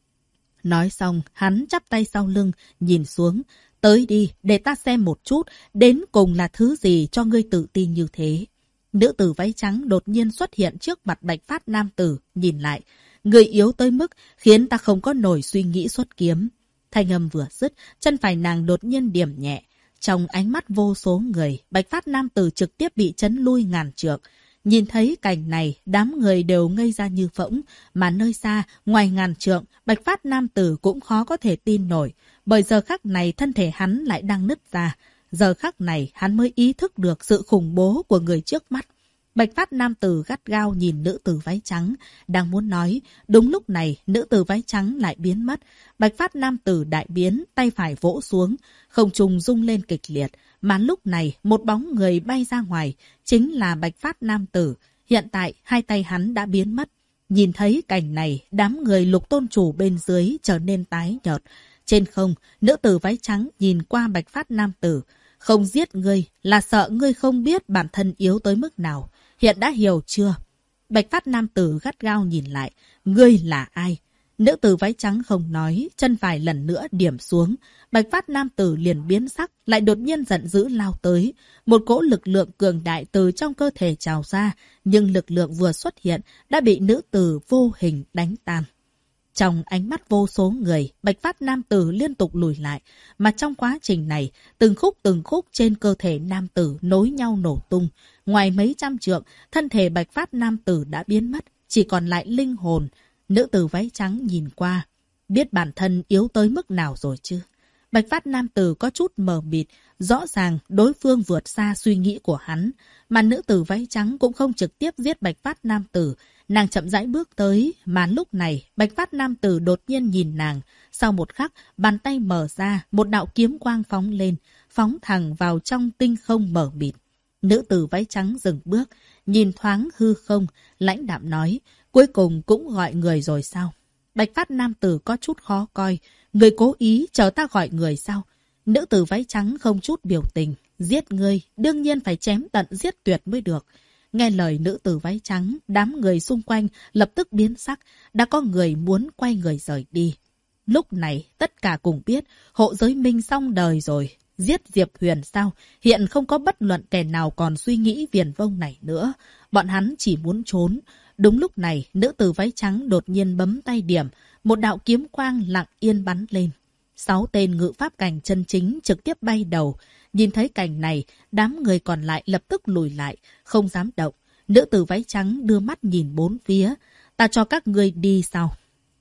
Nói xong, hắn chắp tay sau lưng, nhìn xuống. Tới đi, để ta xem một chút, đến cùng là thứ gì cho ngươi tự tin như thế. Nữ tử váy trắng đột nhiên xuất hiện trước mặt Bạch Phát nam tử, nhìn lại. Người yếu tới mức khiến ta không có nổi suy nghĩ xuất kiếm. Thanh âm vừa dứt, chân phải nàng đột nhiên điểm nhẹ. Trong ánh mắt vô số người, Bạch Phát nam tử trực tiếp bị chấn lui ngàn trượng. Nhìn thấy cảnh này, đám người đều ngây ra như phỗng, mà nơi xa, ngoài ngàn trượng, Bạch Phát nam tử cũng khó có thể tin nổi, bởi giờ khắc này thân thể hắn lại đang nứt ra. Giờ khắc này hắn mới ý thức được sự khủng bố của người trước mắt. Bạch Phát nam tử gắt gao nhìn nữ tử váy trắng, đang muốn nói, đúng lúc này nữ tử váy trắng lại biến mất. Bạch Phát nam tử đại biến, tay phải vỗ xuống, không trung rung lên kịch liệt, mà lúc này một bóng người bay ra ngoài, chính là Bạch Phát nam tử. Hiện tại hai tay hắn đã biến mất. Nhìn thấy cảnh này, đám người Lục tôn chủ bên dưới trở nên tái nhợt. Trên không, nữ tử váy trắng nhìn qua Bạch Phát nam tử. Không giết ngươi là sợ ngươi không biết bản thân yếu tới mức nào. Hiện đã hiểu chưa? Bạch Phát nam tử gắt gao nhìn lại. Ngươi là ai? Nữ tử váy trắng không nói, chân phải lần nữa điểm xuống. Bạch Phát nam tử liền biến sắc, lại đột nhiên giận dữ lao tới. Một cỗ lực lượng cường đại từ trong cơ thể trào ra, nhưng lực lượng vừa xuất hiện đã bị nữ tử vô hình đánh tan. Trong ánh mắt vô số người, Bạch Phát nam tử liên tục lùi lại, mà trong quá trình này, từng khúc trên cơ thể nam tử nối nhau nổ tung. Ngoài mấy trăm trượng, thân thể Bạch Phát nam tử đã biến mất, chỉ còn lại linh hồn. Nữ tử váy trắng nhìn qua, biết bản thân yếu tới mức nào rồi chứ? Bạch Phát nam tử có chút mờ mịt, rõ ràng đối phương vượt xa suy nghĩ của hắn, mà nữ tử váy trắng cũng không trực tiếp giết Bạch Phát nam tử. Nàng chậm rãi bước tới, mà lúc này Bạch Phát nam tử đột nhiên nhìn nàng. Sau một khắc, bàn tay mở ra, một đạo kiếm quang phóng lên, phóng thẳng vào trong tinh không mờ mịt. Nữ tử váy trắng dừng bước, nhìn thoáng hư không, lãnh đạm nói, cuối cùng cũng gọi người rồi sao? Bạch Phát nam tử có chút khó coi, người cố ý chờ ta gọi người sao? Nữ tử váy trắng không chút biểu tình, giết ngươi, đương nhiên phải chém tận giết tuyệt mới được. Nghe lời nữ tử váy trắng, đám người xung quanh lập tức biến sắc, đã có người muốn quay người rời đi. Lúc này, tất cả cùng biết, hộ giới minh xong đời rồi. Giết Diệp Huyền sao? Hiện không có bất luận kẻ nào còn suy nghĩ viển vông này nữa. Bọn hắn chỉ muốn trốn. Đúng lúc này, nữ tử váy trắng đột nhiên bấm tay điểm. Một đạo kiếm quang lặng yên bắn lên. 6 tên ngự pháp cảnh chân chính trực tiếp bay đầu. Nhìn thấy cảnh này, đám người còn lại lập tức lùi lại, không dám động. Nữ tử váy trắng đưa mắt nhìn bốn phía. Ta cho các ngươi đi sao?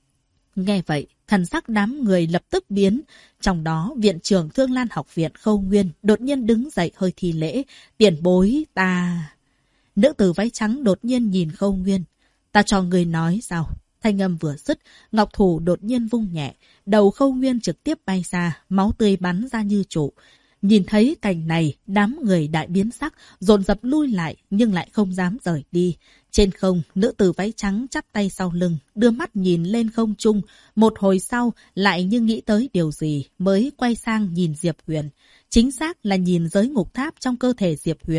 Nghe vậy, thần sắc đám người lập tức biến. Trong đó, viện trưởng Thương Lan học viện Khâu Nguyên đột nhiên đứng dậy hơi thi lễ. Tiền bối, ta... Nữ tử váy trắng đột nhiên nhìn Khâu Nguyên. Ta cho người nói sao? Thanh âm vừa dứt, ngọc thủ đột nhiên vung nhẹ. Đầu Khâu Nguyên trực tiếp bay ra, máu tươi bắn ra như trụ. Nhìn thấy cảnh này, đám người đại biến sắc, dồn dập lui lại nhưng lại không dám rời đi. Trên không, nữ tử váy trắng chắp tay sau lưng, đưa mắt nhìn lên không trung. Một hồi sau, lại như nghĩ tới điều gì, mới quay sang nhìn Diệp Huyền. Chính xác là nhìn giới ngục tháp trong cơ thể Diệp Huyền.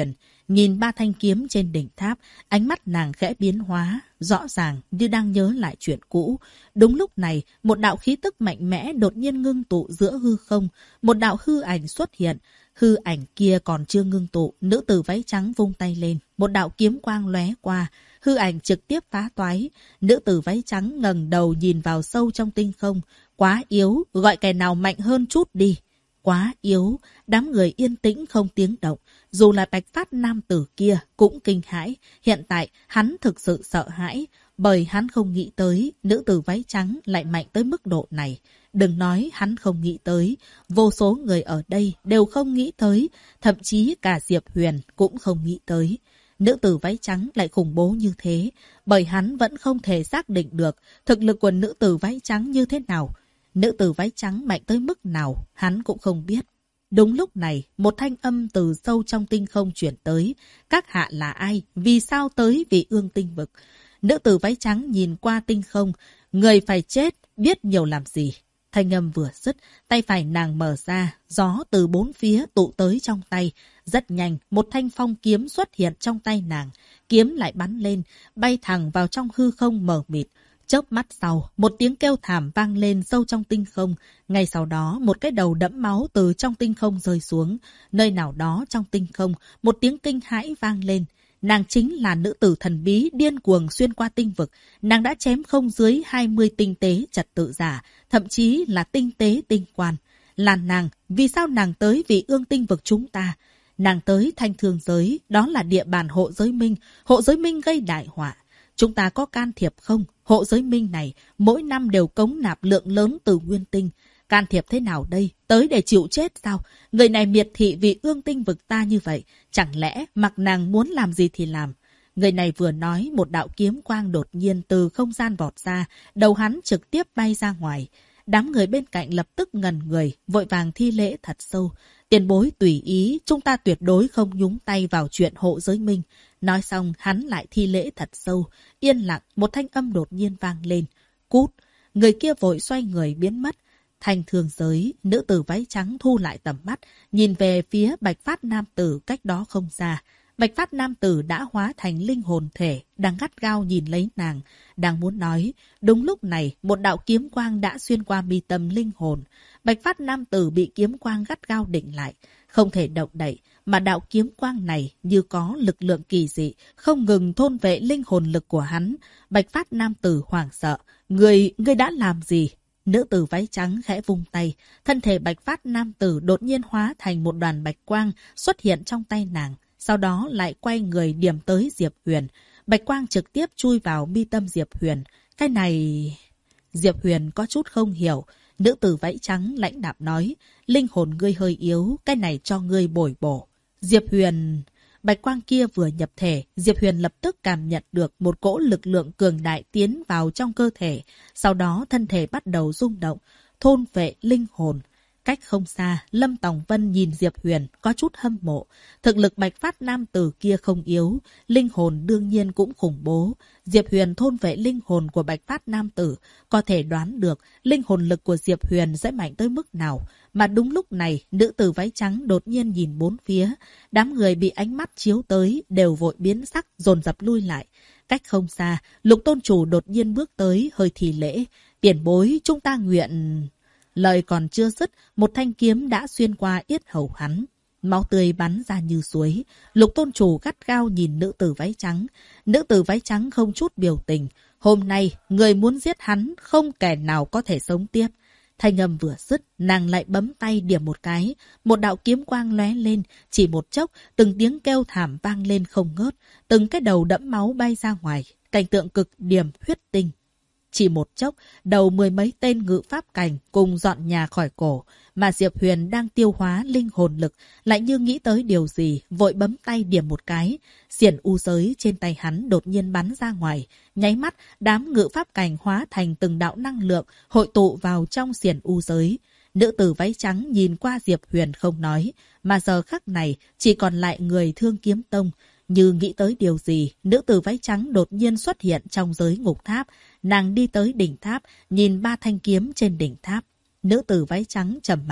nhìn ba thanh kiếm trên đỉnh tháp, ánh mắt nàng khẽ biến hóa, rõ ràng như đang nhớ lại chuyện cũ. Đúng lúc này, một đạo khí tức mạnh mẽ đột nhiên ngưng tụ giữa hư không, một đạo hư ảnh xuất hiện. Hư ảnh kia còn chưa ngưng tụ, nữ tử váy trắng vung tay lên, một đạo kiếm quang lóe qua, hư ảnh trực tiếp phá toái. Nữ tử váy trắng ngẩng đầu nhìn vào sâu trong tinh không. Quá yếu, gọi kẻ nào mạnh hơn chút đi. Quá yếu, đám người yên tĩnh không tiếng động. Dù là Bạch Phát nam tử kia cũng kinh hãi. Hiện tại hắn thực sự sợ hãi, bởi hắn không nghĩ tới nữ tử váy trắng lại mạnh tới mức độ này. Đừng nói hắn không nghĩ tới, vô số người ở đây đều không nghĩ tới, thậm chí cả Diệp Huyền cũng không nghĩ tới. Nữ tử váy trắng lại khủng bố như thế, bởi hắn vẫn không thể xác định được thực lực của nữ tử váy trắng như thế nào. Nữ tử váy trắng mạnh tới mức nào, hắn cũng không biết. Đúng lúc này, một thanh âm từ sâu trong tinh không chuyển tới. Các hạ là ai? Vì sao tới Vị Ương tinh vực? Nữ tử váy trắng nhìn qua tinh không. Người phải chết, biết nhiều làm gì. Thanh âm vừa dứt, tay phải nàng mở ra, gió từ bốn phía tụ tới trong tay. Rất nhanh, một thanh phong kiếm xuất hiện trong tay nàng. Kiếm lại bắn lên, bay thẳng vào trong hư không mờ mịt. Chớp mắt sau, một tiếng kêu thảm vang lên sâu trong tinh không. Ngay sau đó, một cái đầu đẫm máu từ trong tinh không rơi xuống. Nơi nào đó trong tinh không, một tiếng kinh hãi vang lên. Nàng chính là nữ tử thần bí điên cuồng xuyên qua tinh vực. Nàng đã chém không dưới 20 tinh tế trật tự giả, thậm chí là tinh tế tinh quan. Là nàng, vì sao nàng tới Vị Ương tinh vực chúng ta? Nàng tới Thanh Thương giới, đó là địa bàn hộ giới minh. Hộ giới minh gây đại họa. Chúng ta có can thiệp không? Hộ giới minh này mỗi năm đều cống nạp lượng lớn từ nguyên tinh. Can thiệp thế nào đây? Tới để chịu chết sao? Người này miệt thị Vị Ương tinh vực ta như vậy. Chẳng lẽ mặc nàng muốn làm gì thì làm? Người này vừa nói, một đạo kiếm quang đột nhiên từ không gian vọt ra. Đầu hắn trực tiếp bay ra ngoài. Đám người bên cạnh lập tức ngẩn người, vội vàng thi lễ thật sâu. Tiền bối tùy ý, chúng ta tuyệt đối không nhúng tay vào chuyện hộ giới minh. Nói xong, hắn lại thi lễ thật sâu. Yên lặng, một thanh âm đột nhiên vang lên. Cút! Người kia vội xoay người biến mất. Thanh Thương giới, nữ tử váy trắng thu lại tầm mắt, nhìn về phía Bạch Phát nam tử cách đó không xa. Bạch Phát nam tử đã hóa thành linh hồn thể, đang gắt gao nhìn lấy nàng, đang muốn nói. Đúng lúc này, một đạo kiếm quang đã xuyên qua mi tâm linh hồn. Bạch Phát nam tử bị kiếm quang gắt gao định lại, không thể động đậy, mà đạo kiếm quang này như có lực lượng kỳ dị, không ngừng thôn vệ linh hồn lực của hắn. Bạch Phát nam tử hoảng sợ. Ngươi đã làm gì? Nữ tử váy trắng khẽ vung tay, thân thể Bạch Phát nam tử đột nhiên hóa thành một đoàn bạch quang xuất hiện trong tay nàng. Sau đó lại quay người điểm tới Diệp Huyền. Bạch quang trực tiếp chui vào mi tâm Diệp Huyền. Cái này... Diệp Huyền có chút không hiểu. Nữ tử váy trắng lãnh đạm nói. Linh hồn ngươi hơi yếu, cái này cho ngươi bồi bổ. Diệp Huyền... Bạch quang kia vừa nhập thể, Diệp Huyền lập tức cảm nhận được một cỗ lực lượng cường đại tiến vào trong cơ thể. Sau đó thân thể bắt đầu rung động, thôn vệ linh hồn. Cách không xa, Lâm Tòng Vân nhìn Diệp Huyền có chút hâm mộ. Thực lực Bạch Phát nam tử kia không yếu, linh hồn đương nhiên cũng khủng bố. Diệp Huyền thôn vệ linh hồn của Bạch Phát nam tử, có thể đoán được linh hồn lực của Diệp Huyền sẽ mạnh tới mức nào. Mà đúng lúc này, nữ tử váy trắng đột nhiên nhìn bốn phía. Đám người bị ánh mắt chiếu tới đều vội biến sắc, dồn dập lui lại. Cách không xa, Lục tôn chủ đột nhiên bước tới, hơi thì lễ. Tiền bối, chúng ta nguyện... Lời còn chưa dứt, một thanh kiếm đã xuyên qua yết hầu hắn. Máu tươi bắn ra như suối. Lục tôn chủ gắt gao nhìn nữ tử váy trắng. Nữ tử váy trắng không chút biểu tình. Hôm nay, người muốn giết hắn, không kẻ nào có thể sống tiếp. Thanh âm vừa dứt, nàng lại bấm tay điểm một cái. Một đạo kiếm quang lóe lên, chỉ một chốc, từng tiếng kêu thảm vang lên không ngớt. Từng cái đầu đẫm máu bay ra ngoài. Cảnh tượng cực điểm huyết tinh. Chỉ một chốc, đầu mười mấy tên ngự pháp cảnh cùng dọn nhà khỏi cổ, mà Diệp Huyền đang tiêu hóa linh hồn lực, lại như nghĩ tới điều gì, vội bấm tay điểm một cái. Xiển u giới trên tay hắn đột nhiên bắn ra ngoài, nháy mắt, đám ngự pháp cảnh hóa thành từng đạo năng lượng, hội tụ vào trong xiển u giới. Nữ tử váy trắng nhìn qua Diệp Huyền không nói, mà giờ khắc này chỉ còn lại người Thương Kiếm Tông. Như nghĩ tới điều gì, nữ tử váy trắng đột nhiên xuất hiện trong giới ngục tháp. Nàng đi tới đỉnh tháp, nhìn ba thanh kiếm trên đỉnh tháp. Nữ tử váy trắng trầm mặc.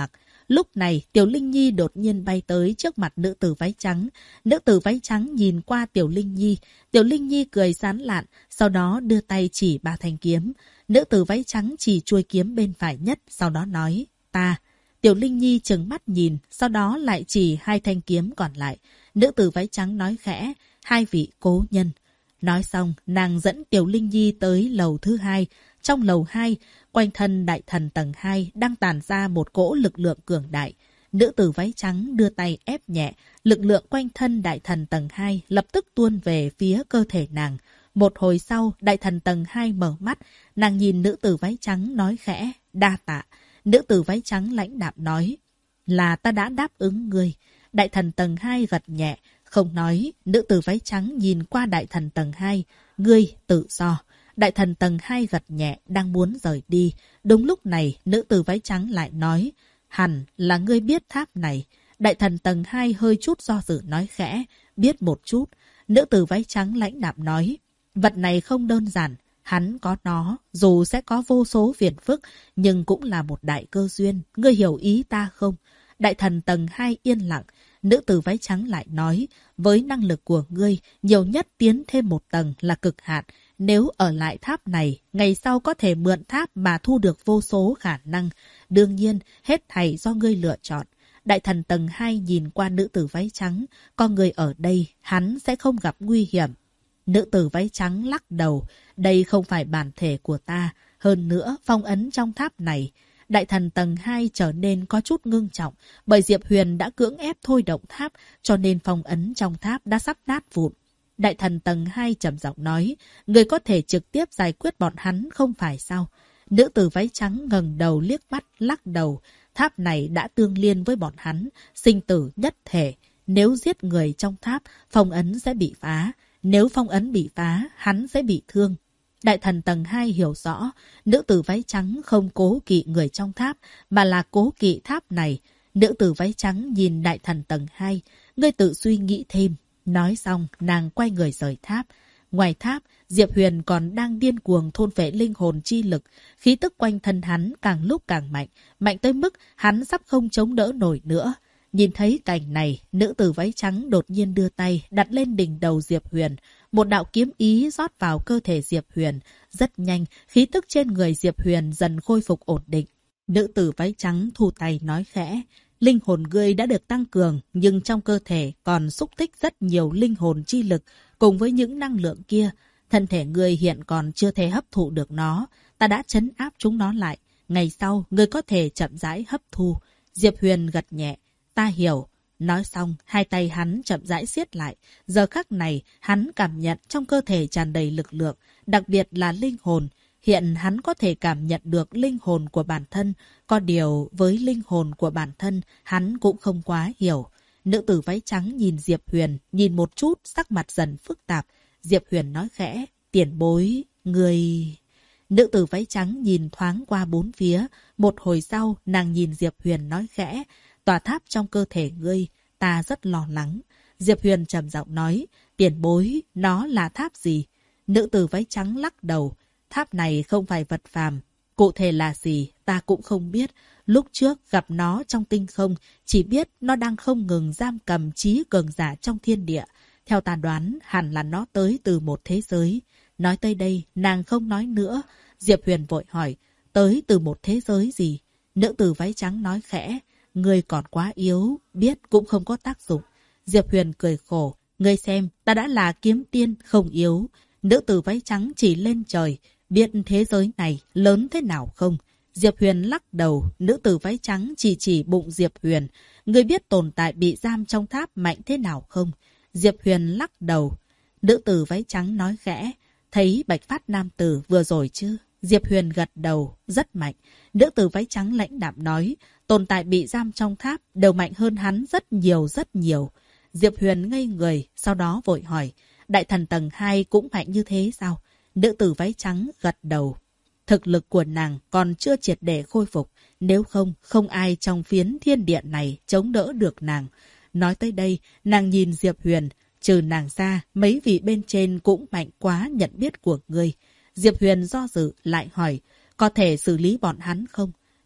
Lúc này, Tiểu Linh Nhi đột nhiên bay tới trước mặt nữ tử váy trắng. Nữ tử váy trắng nhìn qua Tiểu Linh Nhi. Tiểu Linh Nhi cười sán lạn, sau đó đưa tay chỉ 3 thanh kiếm. Nữ tử váy trắng chỉ chuôi kiếm bên phải nhất, sau đó nói, ta. Tiểu Linh Nhi trừng mắt nhìn, sau đó lại chỉ 2 thanh kiếm còn lại. Nữ tử váy trắng nói khẽ, 2 vị cố nhân. Nói xong, nàng dẫn Tiểu Linh Nhi tới lầu thứ 2. Trong lầu 2, quanh thân đại thần tầng 2 đang tản ra một cỗ lực lượng cường đại. Nữ tử váy trắng đưa tay ép nhẹ, lực lượng quanh thân đại thần tầng 2 lập tức tuôn về phía cơ thể nàng. Một hồi sau, đại thần tầng 2 mở mắt, nàng nhìn nữ tử váy trắng nói khẽ, đa tạ. Nữ tử váy trắng lãnh đạm nói, là ta đã đáp ứng ngươi. Đại thần tầng 2 gật nhẹ, không nói. Nữ tử váy trắng nhìn qua đại thần tầng 2, ngươi tự do. Đại thần tầng 2 gật nhẹ, đang muốn rời đi. Đúng lúc này, nữ tử váy trắng lại nói, hẳn là ngươi biết tháp này. Đại thần tầng 2 hơi chút do dự nói khẽ, biết một chút. Nữ tử váy trắng lãnh đạm nói, vật này không đơn giản. Hắn có nó, dù sẽ có vô số phiền phức, nhưng cũng là một đại cơ duyên. Ngươi hiểu ý ta không? Đại thần tầng 2 yên lặng. Nữ tử váy trắng lại nói, với năng lực của ngươi, nhiều nhất tiến thêm một tầng là cực hạn. Nếu ở lại tháp này, ngày sau có thể mượn tháp mà thu được vô số khả năng. Đương nhiên, hết thảy do ngươi lựa chọn. Đại thần tầng 2 nhìn qua nữ tử váy trắng, con người ở đây, hắn sẽ không gặp nguy hiểm. Nữ tử váy trắng lắc đầu, đây không phải bản thể của ta. Hơn nữa, phong ấn trong tháp này. Đại thần tầng 2 trở nên có chút ngưng trọng, bởi Diệp Huyền đã cưỡng ép thôi động tháp, cho nên phong ấn trong tháp đã sắp nát vụn. Đại thần tầng 2 trầm giọng nói, người có thể trực tiếp giải quyết bọn hắn không phải sao? Nữ tử váy trắng ngẩng đầu liếc mắt, lắc đầu. Tháp này đã tương liên với bọn hắn, sinh tử nhất thể. Nếu giết người trong tháp, phong ấn sẽ bị phá. Nếu phong ấn bị phá, hắn sẽ bị thương. Đại thần tầng 2 hiểu rõ, nữ tử váy trắng không cố kỵ người trong tháp, mà là cố kỵ tháp này. Nữ tử váy trắng nhìn đại thần tầng 2, ngươi tự suy nghĩ thêm. Nói xong, nàng quay người rời tháp. Ngoài tháp, Diệp Huyền còn đang điên cuồng thôn phệ linh hồn chi lực. Khí tức quanh thân hắn càng lúc càng mạnh, mạnh tới mức hắn sắp không chống đỡ nổi nữa. Nhìn thấy cảnh này, nữ tử váy trắng đột nhiên đưa tay đặt lên đỉnh đầu Diệp Huyền. Một đạo kiếm ý rót vào cơ thể Diệp Huyền. Rất nhanh, khí tức trên người Diệp Huyền dần khôi phục ổn định. Nữ tử váy trắng thu tay nói khẽ. Linh hồn ngươi đã được tăng cường, nhưng trong cơ thể còn xúc tích rất nhiều linh hồn chi lực cùng với những năng lượng kia. Thân thể ngươi hiện còn chưa thể hấp thụ được nó. Ta đã trấn áp chúng nó lại. Ngày sau, ngươi có thể chậm rãi hấp thu. Diệp Huyền gật nhẹ. Ta hiểu. Nói xong, hai tay hắn chậm rãi siết lại. Giờ khắc này, hắn cảm nhận trong cơ thể tràn đầy lực lượng, đặc biệt là linh hồn. Hiện hắn có thể cảm nhận được linh hồn của bản thân. Có điều, với linh hồn của bản thân, hắn cũng không quá hiểu. Nữ tử váy trắng nhìn Diệp Huyền, nhìn một chút, sắc mặt dần phức tạp. Diệp Huyền nói khẽ, tiền bối, người... Nữ tử váy trắng nhìn thoáng qua bốn phía. Một hồi sau, nàng nhìn Diệp Huyền nói khẽ, tòa tháp trong cơ thể ngươi, ta rất lo lắng. Diệp Huyền trầm giọng nói, tiền bối, nó là tháp gì? Nữ tử váy trắng lắc đầu, tháp này không phải vật phàm. Cụ thể là gì, ta cũng không biết. Lúc trước gặp nó trong tinh không, chỉ biết nó đang không ngừng giam cầm trí cường giả trong thiên địa. Theo ta đoán, hẳn là nó tới từ một thế giới. Nói tới đây, nàng không nói nữa. Diệp Huyền vội hỏi, tới từ một thế giới gì? Nữ tử váy trắng nói khẽ, ngươi còn quá yếu, biết cũng không có tác dụng. Diệp Huyền cười khổ, ngươi xem, ta đã là kiếm tiên, không yếu. Nữ tử váy trắng chỉ lên trời, biết thế giới này lớn thế nào không? Diệp Huyền lắc đầu, nữ tử váy trắng chỉ bụng Diệp Huyền. Ngươi biết tồn tại bị giam trong tháp mạnh thế nào không? Diệp Huyền lắc đầu. Nữ tử váy trắng nói khẽ, thấy Bạch Phát nam tử vừa rồi chứ? Diệp Huyền gật đầu, rất mạnh. Nữ tử váy trắng lãnh đạm nói, tồn tại bị giam trong tháp đều mạnh hơn hắn rất nhiều. Diệp Huyền ngây người, sau đó vội hỏi, đại thần tầng 2 cũng mạnh như thế sao? Nữ tử váy trắng gật đầu. Thực lực của nàng còn chưa triệt để khôi phục, nếu không, không ai trong phiến thiên địa này chống đỡ được nàng. Nói tới đây, nàng nhìn Diệp Huyền, trừ nàng ra, mấy vị bên trên cũng mạnh quá nhận biết của ngươi. Diệp Huyền do dự lại hỏi, có thể xử lý bọn hắn không?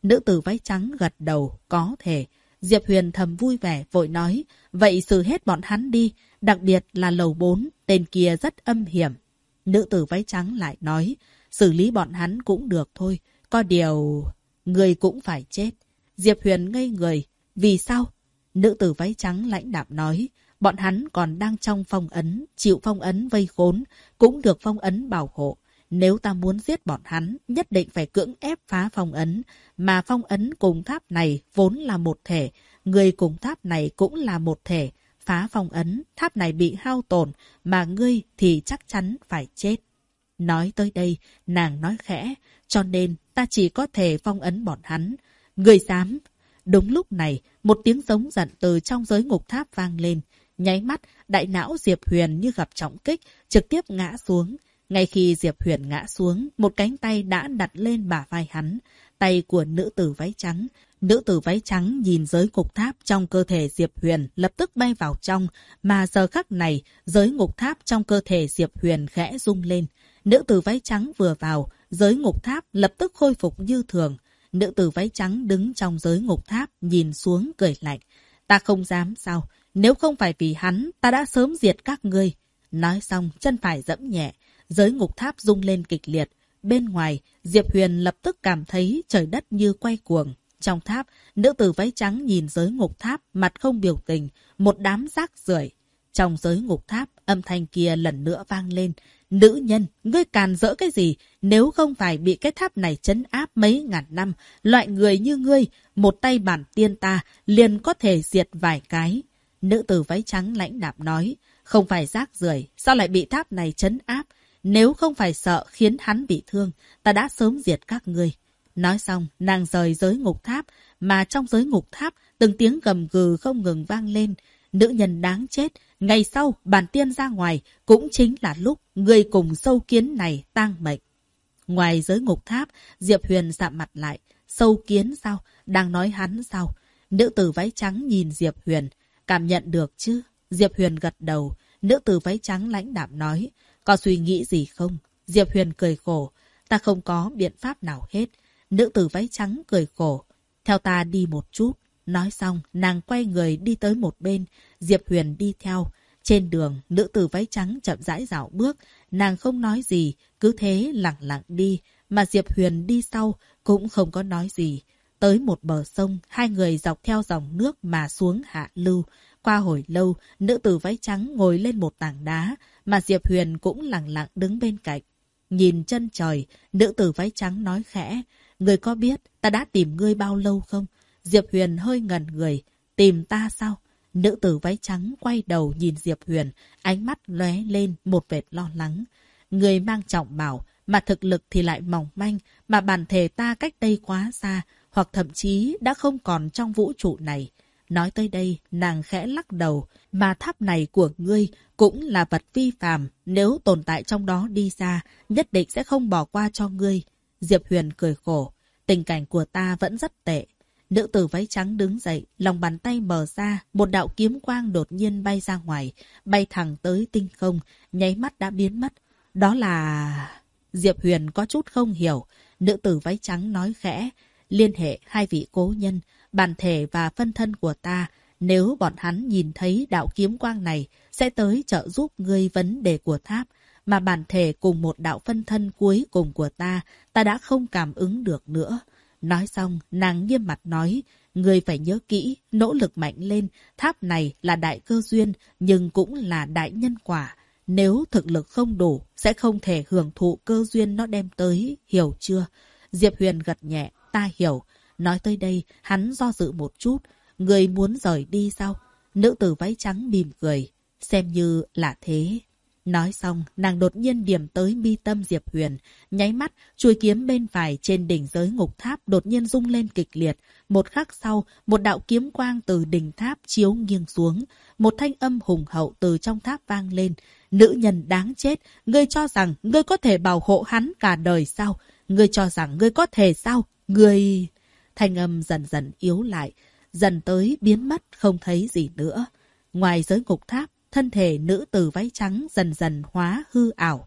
Nữ tử váy trắng gật đầu, có thể. Diệp Huyền thầm vui vẻ, vội nói, vậy xử hết bọn hắn đi, đặc biệt là lầu 4, tên kia rất âm hiểm. Nữ tử váy trắng lại nói, xử lý bọn hắn cũng được thôi, có điều... người cũng phải chết. Diệp Huyền ngây người, vì sao? Nữ tử váy trắng lãnh đạm nói, bọn hắn còn đang trong phong ấn, chịu phong ấn vây khốn, cũng được phong ấn bảo hộ. Nếu ta muốn giết bọn hắn, nhất định phải cưỡng ép phá phong ấn, mà phong ấn cùng tháp này vốn là một thể, người cùng tháp này cũng là một thể. Phá phong ấn, tháp này bị hao tổn, mà ngươi thì chắc chắn phải chết. Nói tới đây, nàng nói khẽ, cho nên ta chỉ có thể phong ấn bọn hắn. Ngươi dám? Đúng lúc này, một tiếng giống giận từ trong giới ngục tháp vang lên. Nháy mắt, đại não Diệp Huyền như gặp trọng kích, trực tiếp ngã xuống. Ngay khi Diệp Huyền ngã xuống, một cánh tay đã đặt lên bả vai hắn. Tay của nữ tử váy trắng. Nữ tử váy trắng nhìn giới ngục tháp trong cơ thể Diệp Huyền lập tức bay vào trong. Mà giờ khắc này, giới ngục tháp trong cơ thể Diệp Huyền khẽ rung lên. Nữ tử váy trắng vừa vào, giới ngục tháp lập tức khôi phục như thường. Nữ tử váy trắng đứng trong giới ngục tháp, nhìn xuống cười lạnh. Ta không dám sao? Nếu không phải vì hắn, ta đã sớm diệt các ngươi. Nói xong, chân phải giẫm nhẹ. Giới ngục tháp rung lên kịch liệt. Bên ngoài, Diệp Huyền lập tức cảm thấy trời đất như quay cuồng. Trong tháp, nữ tử váy trắng nhìn giới ngục tháp, mặt không biểu tình, một đám rác rưởi. Trong giới ngục tháp, âm thanh kia lần nữa vang lên. Nữ nhân, ngươi càn rỡ cái gì? Nếu không phải bị cái tháp này trấn áp mấy ngàn năm, loại người như ngươi, một tay bản tiên ta liền có thể diệt vài cái. Nữ tử váy trắng lãnh đạm nói, không phải rác rưởi, sao lại bị tháp này trấn áp? Nếu không phải sợ khiến hắn bị thương, ta đã sớm diệt các ngươi. Nói xong, nàng rời giới ngục tháp, mà trong giới ngục tháp, từng tiếng gầm gừ không ngừng vang lên. Nữ nhân đáng chết, ngày sau bản tiên ra ngoài, cũng chính là lúc người cùng sâu kiến này tang mệnh. Ngoài giới ngục tháp, Diệp Huyền sạm mặt lại. Sâu kiến sao? Đang nói hắn sao? Nữ tử váy trắng nhìn Diệp Huyền. Cảm nhận được chứ? Diệp Huyền gật đầu. Nữ tử váy trắng lãnh đạm nói. Có suy nghĩ gì không? Diệp Huyền cười khổ. Ta không có biện pháp nào hết. Nữ tử váy trắng cười khổ. Theo ta đi một chút. Nói xong, nàng quay người đi tới một bên. Diệp Huyền đi theo. Trên đường, nữ tử váy trắng chậm rãi dạo bước. Nàng không nói gì, cứ thế lặng lặng đi. Mà Diệp Huyền đi sau, cũng không có nói gì. Tới một bờ sông, hai người dọc theo dòng nước mà xuống hạ lưu. Qua hồi lâu, nữ tử váy trắng ngồi lên một tảng đá, mà Diệp Huyền cũng lặng lặng đứng bên cạnh. Nhìn chân trời, nữ tử váy trắng nói khẽ. Ngươi có biết ta đã tìm ngươi bao lâu không? Diệp Huyền hơi ngẩn người. Tìm ta sao? Nữ tử váy trắng quay đầu nhìn Diệp Huyền, ánh mắt lóe lên một vệt lo lắng. Người mang trọng bào, mà thực lực thì lại mỏng manh, mà bản thể ta cách đây quá xa, hoặc thậm chí đã không còn trong vũ trụ này. Nói tới đây, nàng khẽ lắc đầu, mà tháp này của ngươi cũng là vật vi phàm, nếu tồn tại trong đó đi ra, nhất định sẽ không bỏ qua cho ngươi. Diệp Huyền cười khổ, tình cảnh của ta vẫn rất tệ. Nữ tử váy trắng đứng dậy, lòng bàn tay mở ra, một đạo kiếm quang đột nhiên bay ra ngoài, bay thẳng tới tinh không, nháy mắt đã biến mất. Đó là... Diệp Huyền có chút không hiểu, nữ tử váy trắng nói khẽ, liên hệ hai vị cố nhân, bản thể và phân thân của ta, nếu bọn hắn nhìn thấy đạo kiếm quang này, sẽ tới trợ giúp ngươi vấn đề của tháp, mà bản thể cùng một đạo phân thân cuối cùng của ta đã không cảm ứng được nữa. Nói xong, nàng nghiêm mặt nói, ngươi phải nhớ kỹ, nỗ lực mạnh lên, tháp này là đại cơ duyên, nhưng cũng là đại nhân quả. Nếu thực lực không đủ, sẽ không thể hưởng thụ cơ duyên nó đem tới, hiểu chưa? Diệp Huyền gật nhẹ, ta hiểu. Nói tới đây, hắn do dự một chút, ngươi muốn rời đi sao? Nữ tử váy trắng mỉm cười, xem như là thế. Nói xong, nàng đột nhiên điểm tới mi tâm Diệp Huyền. Nháy mắt, chuôi kiếm bên phải trên đỉnh giới ngục tháp đột nhiên rung lên kịch liệt. Một khắc sau, một đạo kiếm quang từ đỉnh tháp chiếu nghiêng xuống. Một thanh âm hùng hậu từ trong tháp vang lên. Nữ nhân đáng chết, ngươi cho rằng ngươi có thể bảo hộ hắn cả đời sao? Ngươi cho rằng ngươi có thể sao? Ngươi... Thanh âm dần dần yếu lại, dần tới biến mất không thấy gì nữa. Ngoài giới ngục tháp, thân thể nữ tử váy trắng dần dần hóa hư ảo.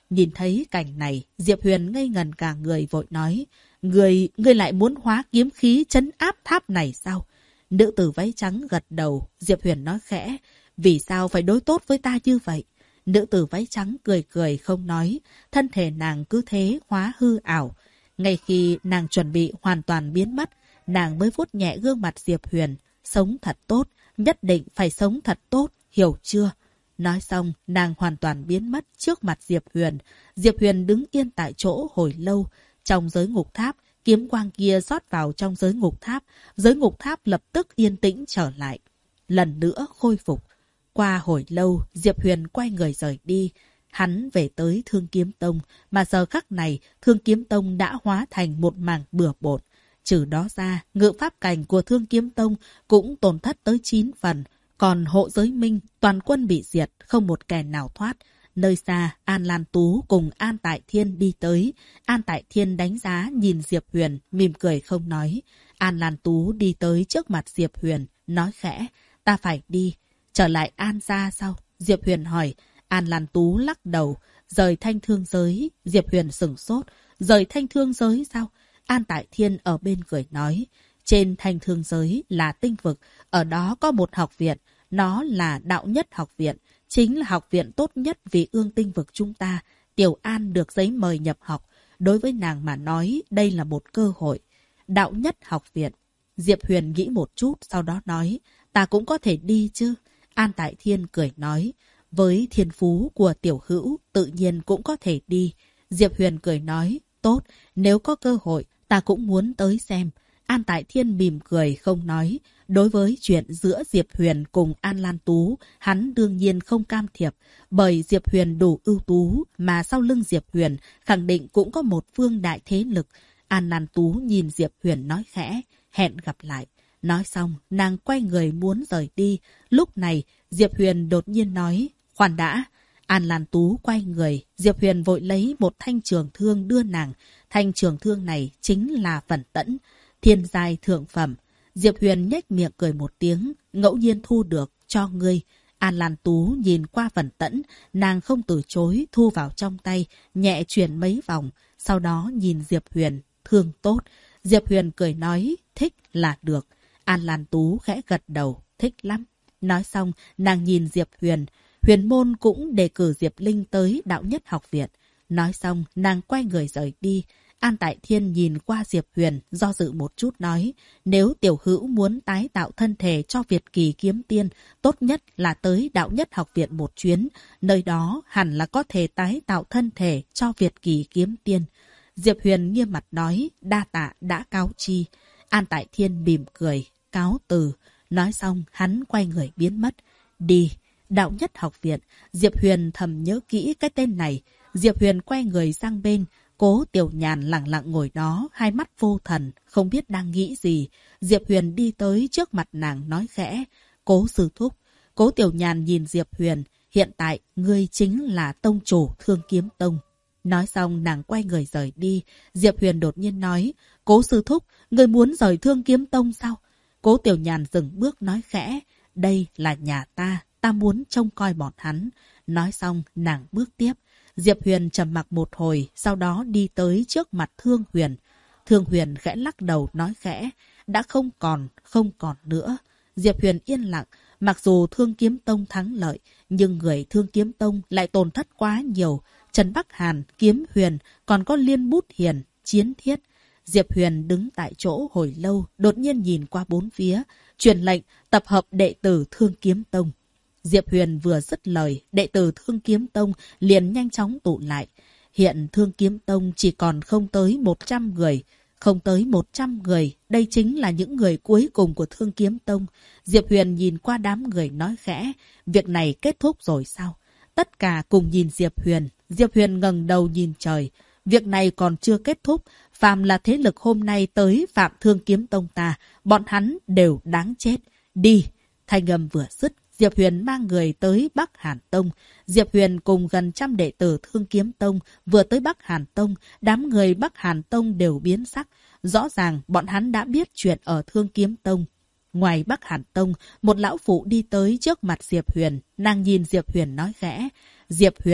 Nhìn thấy cảnh này, Diệp Huyền ngây ngần cả người vội nói, Ngươi lại muốn hóa kiếm khí trấn áp tháp này sao? Nữ tử váy trắng gật đầu, Diệp Huyền nói khẽ, vì sao phải đối tốt với ta như vậy? Nữ tử váy trắng cười cười không nói, thân thể nàng cứ thế hóa hư ảo. Ngay khi nàng chuẩn bị hoàn toàn biến mất, nàng mới vuốt nhẹ gương mặt Diệp Huyền, sống thật tốt, nhất định phải sống thật tốt, hiểu chưa? Nói xong, nàng hoàn toàn biến mất trước mặt Diệp Huyền. Diệp Huyền đứng yên tại chỗ hồi lâu. Trong giới ngục tháp, kiếm quang kia rót vào trong giới ngục tháp lập tức yên tĩnh trở lại. Lần nữa khôi phục. Qua hồi lâu, Diệp Huyền quay người rời đi. Hắn về tới Thương Kiếm Tông, mà giờ khắc này, Thương Kiếm Tông đã hóa thành một mảng bừa bộn. Trừ đó ra, ngự pháp cảnh của Thương Kiếm Tông cũng tổn thất tới 9 phần. Còn hộ giới minh, toàn quân bị diệt, không một kẻ nào thoát. Nơi xa, An Lan Tú cùng An Tại Thiên đi tới. An Tại Thiên đánh giá nhìn Diệp Huyền, mỉm cười không nói. An Lan Tú đi tới trước mặt Diệp Huyền, nói khẽ, ta phải đi. Trở lại An gia sao? Diệp Huyền hỏi. An Lan Tú lắc đầu, rời Thanh Thương giới. Diệp Huyền sửng sốt, rời Thanh Thương giới sao? An Tại Thiên ở bên cười nói, trên Thanh Thương giới là tinh vực, ở đó có một học viện, nó là Đạo Nhất học viện, chính là học viện tốt nhất vì ương tinh vực chúng ta. Tiểu An được giấy mời nhập học, đối với nàng mà nói đây là một cơ hội. Đạo Nhất học viện. Diệp Huyền nghĩ một chút, sau đó nói, ta cũng có thể đi chứ? An Tại Thiên cười nói, với thiên phú của tiểu hữu, tự nhiên cũng có thể đi. Diệp Huyền cười nói, tốt, nếu có cơ hội, ta cũng muốn tới xem. An Tại Thiên mỉm cười không nói. Đối với chuyện giữa Diệp Huyền cùng An Lan Tú, hắn đương nhiên không can thiệp. Bởi Diệp Huyền đủ ưu tú, mà sau lưng Diệp Huyền khẳng định cũng có một phương đại thế lực. An Lan Tú nhìn Diệp Huyền nói khẽ, hẹn gặp lại. Nói xong, nàng quay người muốn rời đi. Lúc này, Diệp Huyền đột nhiên nói, khoan đã. An Lan Tú quay người, Diệp Huyền vội lấy một thanh trường thương đưa nàng. Thanh trường thương này chính là Vẩn Tẫn, thiên giai thượng phẩm. Diệp Huyền nhếch miệng cười một tiếng, ngẫu nhiên thu được, cho ngươi. An Lan Tú nhìn qua Vẩn Tẫn, nàng không từ chối, thu vào trong tay, nhẹ chuyển mấy vòng. Sau đó nhìn Diệp Huyền, thương tốt. Diệp Huyền cười nói, thích là được. An Lan Tú khẽ gật đầu, thích lắm. Nói xong, nàng nhìn Diệp Huyền. Huyền môn cũng đề cử Diệp Linh tới Đạo Nhất học viện. Nói xong, nàng quay người rời đi. An Tại Thiên nhìn qua Diệp Huyền, do dự một chút nói, nếu tiểu hữu muốn tái tạo thân thể cho Việt Kỳ kiếm tiên, tốt nhất là tới Đạo Nhất học viện một chuyến, nơi đó hẳn là có thể tái tạo thân thể cho Việt Kỳ kiếm tiên. Diệp Huyền nghiêm mặt nói, đa tạ đã cáo chi. An Tại Thiên mỉm cười, cáo từ. Nói xong, hắn quay người biến mất. Đi. Đạo Nhất học viện. Diệp Huyền thầm nhớ kỹ cái tên này. Diệp Huyền quay người sang bên. Cố Tiểu Nhàn lặng lặng ngồi đó, hai mắt vô thần, không biết đang nghĩ gì. Diệp Huyền đi tới trước mặt nàng nói khẽ, Cố sư thúc. Cố Tiểu Nhàn nhìn Diệp Huyền, hiện tại ngươi chính là tông chủ Thương Kiếm Tông. Nói xong nàng quay người rời đi. Diệp Huyền đột nhiên nói, Cố sư thúc, ngươi muốn rời Thương Kiếm Tông sao? Cố Tiểu Nhàn dừng bước nói khẽ, đây là nhà ta, ta muốn trông coi bọn hắn. Nói xong nàng bước tiếp. Diệp Huyền trầm mặc một hồi, sau đó đi tới trước mặt Thương Huyền. Thương Huyền khẽ lắc đầu nói khẽ, đã không còn nữa. Diệp Huyền yên lặng, mặc dù Thương Kiếm Tông thắng lợi, nhưng người Thương Kiếm Tông lại tổn thất quá nhiều. Trần Bắc Hàn, Kiếm Huyền, còn có Liên Bút Hiền, Chiến Thiết. Diệp Huyền đứng tại chỗ hồi lâu, đột nhiên nhìn qua bốn phía, truyền lệnh tập hợp đệ tử Thương Kiếm Tông. Diệp Huyền vừa dứt lời, đệ tử Thương Kiếm Tông liền nhanh chóng tụ lại. Hiện Thương Kiếm Tông chỉ còn không tới 100 người. Không tới 100 người, đây chính là những người cuối cùng của Thương Kiếm Tông. Diệp Huyền nhìn qua đám người nói khẽ, việc này kết thúc rồi sao? Tất cả cùng nhìn Diệp Huyền. Diệp Huyền ngẩng đầu nhìn trời. Việc này còn chưa kết thúc. Phàm là thế lực hôm nay tới phạm Thương Kiếm Tông ta, bọn hắn đều đáng chết. Đi! Thanh âm vừa dứt, Diệp Huyền mang người tới Bắc Hàn Tông. Diệp Huyền cùng gần trăm đệ tử Thương Kiếm Tông vừa tới Bắc Hàn Tông, đám người Bắc Hàn Tông đều biến sắc. Rõ ràng bọn hắn đã biết chuyện ở Thương Kiếm Tông. Ngoài Bắc Hàn Tông, một lão phụ đi tới trước mặt Diệp Huyền. Nàng nhìn Diệp Huyền nói khẽ, Diệp Huyền,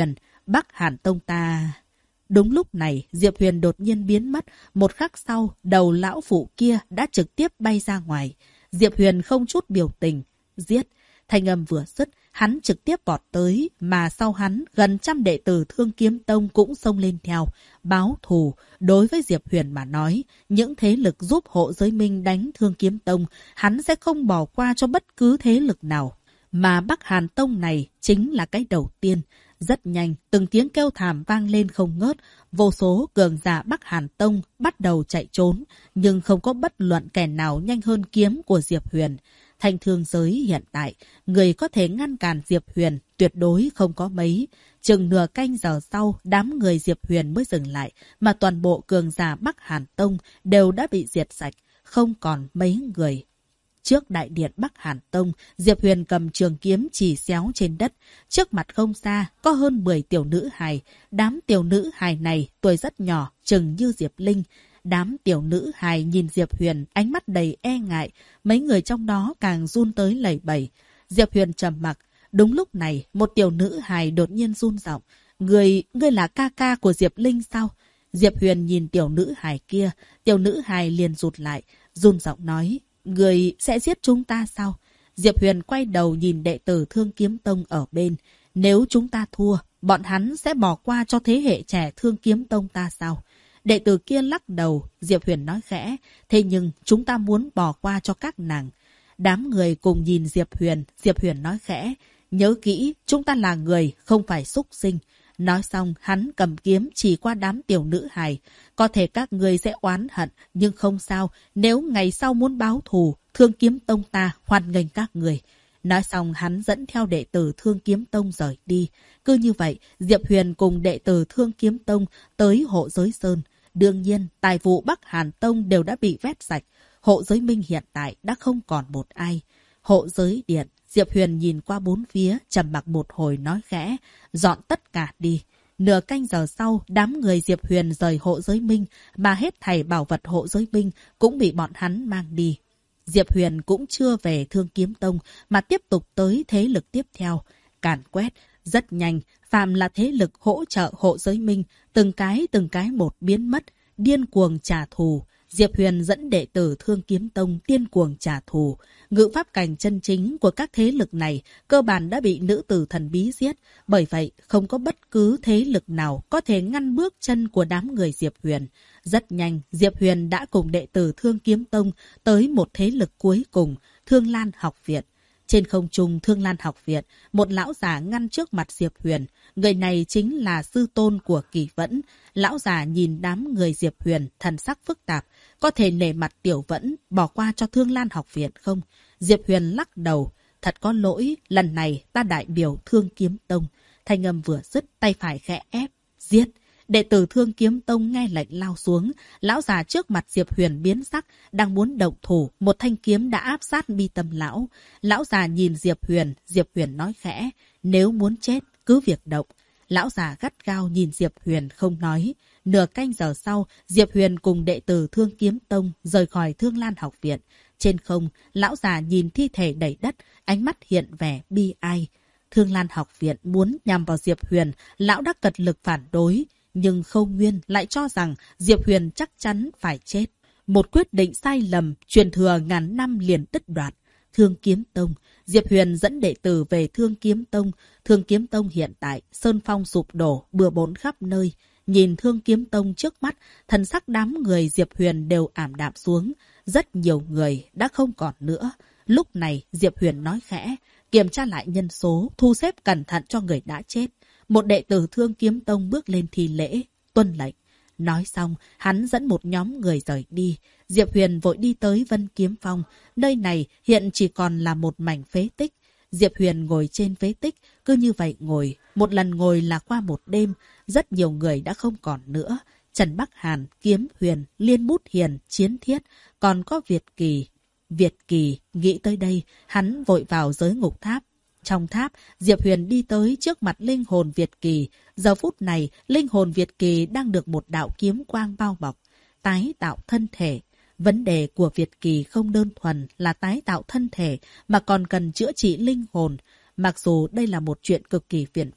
Bắc Hàn Tông ta... Đúng lúc này, Diệp Huyền đột nhiên biến mất. Một khắc sau, đầu lão phụ kia đã trực tiếp bay ra ngoài. Diệp Huyền không chút biểu tình. Giết! Thanh âm vừa dứt, hắn trực tiếp vọt tới, mà sau hắn, gần trăm đệ tử Thương Kiếm Tông cũng xông lên theo. Báo thù, đối với Diệp Huyền mà nói, những thế lực giúp Hộ Giới Minh đánh Thương Kiếm Tông, hắn sẽ không bỏ qua cho bất cứ thế lực nào. Mà Bắc Hàn Tông này chính là cái đầu tiên. Rất nhanh, từng tiếng kêu thảm vang lên không ngớt, vô số cường giả Bắc Hàn Tông bắt đầu chạy trốn, nhưng không có bất luận kẻ nào nhanh hơn kiếm của Diệp Huyền. Thanh thương giới hiện tại, người có thể ngăn cản Diệp Huyền tuyệt đối không có mấy. Chừng nửa canh giờ sau, đám người Diệp Huyền mới dừng lại, mà toàn bộ cường giả Bắc Hàn Tông đều đã bị diệt sạch, không còn mấy người. Trước đại điện Bắc Hàn Tông, Diệp Huyền cầm trường kiếm chỉ xéo trên đất. Trước mặt không xa, có hơn 10 tiểu nữ hài. Đám tiểu nữ hài này tuổi rất nhỏ, chừng như Diệp Linh. Đám tiểu nữ hài nhìn Diệp Huyền, ánh mắt đầy e ngại. Mấy người trong đó càng run tới lẩy bẩy. Diệp Huyền trầm mặc. Đúng lúc này, một tiểu nữ hài đột nhiên run giọng. Ngươi là ca ca của Diệp Linh sao? Diệp Huyền nhìn tiểu nữ hài kia. Tiểu nữ hài liền rụt lại, run giọng nói. Người sẽ giết chúng ta sao? Diệp Huyền quay đầu nhìn đệ tử Thương Kiếm Tông ở bên. Nếu chúng ta thua, bọn hắn sẽ bỏ qua cho thế hệ trẻ Thương Kiếm Tông ta sao? Đệ tử kia lắc đầu, Diệp Huyền nói khẽ. Thế nhưng chúng ta muốn bỏ qua cho các nàng. Đám người cùng nhìn Diệp Huyền nói khẽ. Nhớ kỹ, chúng ta là người, không phải súc sinh. Nói xong, hắn cầm kiếm chỉ qua đám tiểu nữ hài. Có thể các người sẽ oán hận, nhưng không sao. Nếu ngày sau muốn báo thù, Thương Kiếm Tông ta hoan nghênh các người. Nói xong, hắn dẫn theo đệ tử Thương Kiếm Tông rời đi. Cứ như vậy, Diệp Huyền cùng đệ tử Thương Kiếm Tông tới Hộ Giới Sơn. Đương nhiên, tài vụ Bắc Hàn Tông đều đã bị vét sạch. Hộ Giới Minh hiện tại đã không còn một ai. Hộ Giới Điện. Diệp Huyền nhìn qua bốn phía, trầm mặc một hồi nói khẽ, dọn tất cả đi. Nửa canh giờ sau, đám người Diệp Huyền rời Hộ Giới Minh, mà hết thảy bảo vật Hộ Giới Minh cũng bị bọn hắn mang đi. Diệp Huyền cũng chưa về Thương Kiếm Tông, mà tiếp tục tới thế lực tiếp theo. Càn quét, rất nhanh, phàm là thế lực hỗ trợ Hộ Giới Minh, từng cái một biến mất, điên cuồng trả thù. Diệp Huyền dẫn đệ tử Thương Kiếm Tông điên cuồng trả thù. Ngự pháp cảnh chân chính của các thế lực này cơ bản đã bị nữ tử thần bí giết. Bởi vậy, không có bất cứ thế lực nào có thể ngăn bước chân của đám người Diệp Huyền. Rất nhanh, Diệp Huyền đã cùng đệ tử Thương Kiếm Tông tới một thế lực cuối cùng, Thương Lan Học Viện. Trên không trung Thương Lan Học Viện, một lão già ngăn trước mặt Diệp Huyền. Người này chính là sư tôn của Kỳ Vẫn. Lão già nhìn đám người Diệp Huyền, thần sắc phức tạp. Có thể nể mặt Tiểu Vẫn, bỏ qua cho Thương Lan Học Viện không? Diệp Huyền lắc đầu. Thật có lỗi, lần này ta đại biểu Thương Kiếm Tông. Thanh âm vừa dứt, tay phải khẽ ép. Giết! Đệ tử Thương Kiếm Tông nghe lệnh lao xuống. Lão già trước mặt Diệp Huyền biến sắc, đang muốn động thủ, một thanh kiếm đã áp sát mi tâm lão. Lão già nhìn Diệp Huyền nói khẽ, nếu muốn chết, cứ việc động. Lão già gắt gao nhìn Diệp Huyền không nói. Nửa canh giờ sau, Diệp Huyền cùng đệ tử Thương Kiếm Tông rời khỏi Thương Lan Học Viện. Trên không, lão già nhìn thi thể đầy đất, ánh mắt hiện vẻ bi ai. Thương Lan Học Viện muốn nhằm vào Diệp Huyền, lão đã cật lực phản đối. Nhưng Khâu Nguyên lại cho rằng Diệp Huyền chắc chắn phải chết. Một quyết định sai lầm, truyền thừa ngàn năm liền đứt đoạn. Thương Kiếm Tông, Diệp Huyền dẫn đệ tử về Thương Kiếm Tông. Thương Kiếm Tông hiện tại, sơn phong sụp đổ, bừa bộn khắp nơi. Nhìn Thương Kiếm Tông trước mắt, thần sắc đám người Diệp Huyền đều ảm đạm xuống. Rất nhiều người đã không còn nữa. Lúc này, Diệp Huyền nói khẽ, kiểm tra lại nhân số, thu xếp cẩn thận cho người đã chết. Một đệ tử Thương Kiếm Tông bước lên thi lễ, tuân lệnh. Nói xong, hắn dẫn một nhóm người rời đi. Diệp Huyền vội đi tới Vân Kiếm Phong. Nơi này hiện chỉ còn là một mảnh phế tích. Diệp Huyền ngồi trên phế tích, cứ như vậy ngồi. Một lần ngồi là qua một đêm. Rất nhiều người đã không còn nữa. Trần Bắc Hàn, Kiếm Huyền, Liên Bút Hiền, Chiến Thiết, còn có Việt Kỳ. Việt Kỳ, nghĩ tới đây, hắn vội vào giới ngục tháp. Trong tháp, Diệp Huyền đi tới trước mặt linh hồn Việt Kỳ. Giờ phút này, linh hồn Việt Kỳ đang được một đạo kiếm quang bao bọc, tái tạo thân thể. Vấn đề của Việt Kỳ không đơn thuần là tái tạo thân thể, mà còn cần chữa trị linh hồn. Mặc dù đây là một chuyện cực kỳ phiền phức,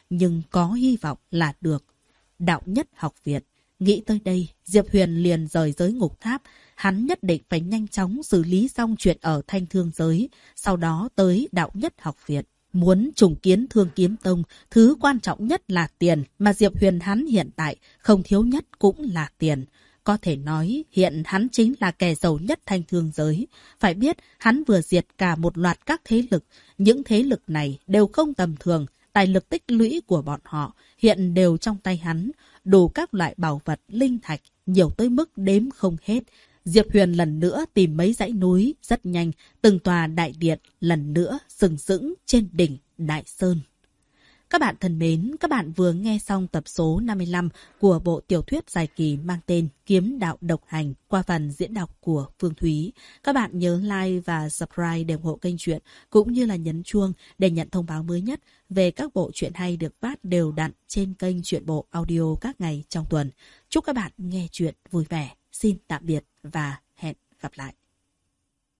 nhưng có hy vọng là được. Đạo Nhất Học Viện. Nghĩ tới đây, Diệp Huyền liền rời giới ngục tháp. Hắn nhất định phải nhanh chóng xử lý xong chuyện ở Thanh Thương Giới, sau đó tới Đạo Nhất Học Viện. Muốn trùng kiến Thương Kiếm Tông, thứ quan trọng nhất là tiền, mà Diệp Huyền hắn hiện tại không thiếu nhất cũng là tiền. Có thể nói hiện hắn chính là kẻ giàu nhất Thanh Thương Giới. Phải biết hắn vừa diệt cả một loạt các thế lực. Những thế lực này đều không tầm thường. Tài lực tích lũy của bọn họ hiện đều trong tay hắn. Đủ các loại bảo vật, linh thạch, nhiều tới mức đếm không hết. Diệp Huyền lần nữa tìm mấy dãy núi, rất nhanh, từng tòa đại điện lần nữa sừng sững trên đỉnh Đại Sơn. Các bạn thân mến, các bạn vừa nghe xong tập số 55 của bộ tiểu thuyết dài kỳ mang tên Kiếm Đạo Độc Hành qua phần diễn đọc của Phương Thúy. Các bạn nhớ like và subscribe để ủng hộ kênh truyện, cũng như là nhấn chuông để nhận thông báo mới nhất về các bộ truyện hay được phát đều đặn trên kênh Truyện Bộ Audio các ngày trong tuần. Chúc các bạn nghe truyện vui vẻ. Xin tạm biệt và hẹn gặp lại.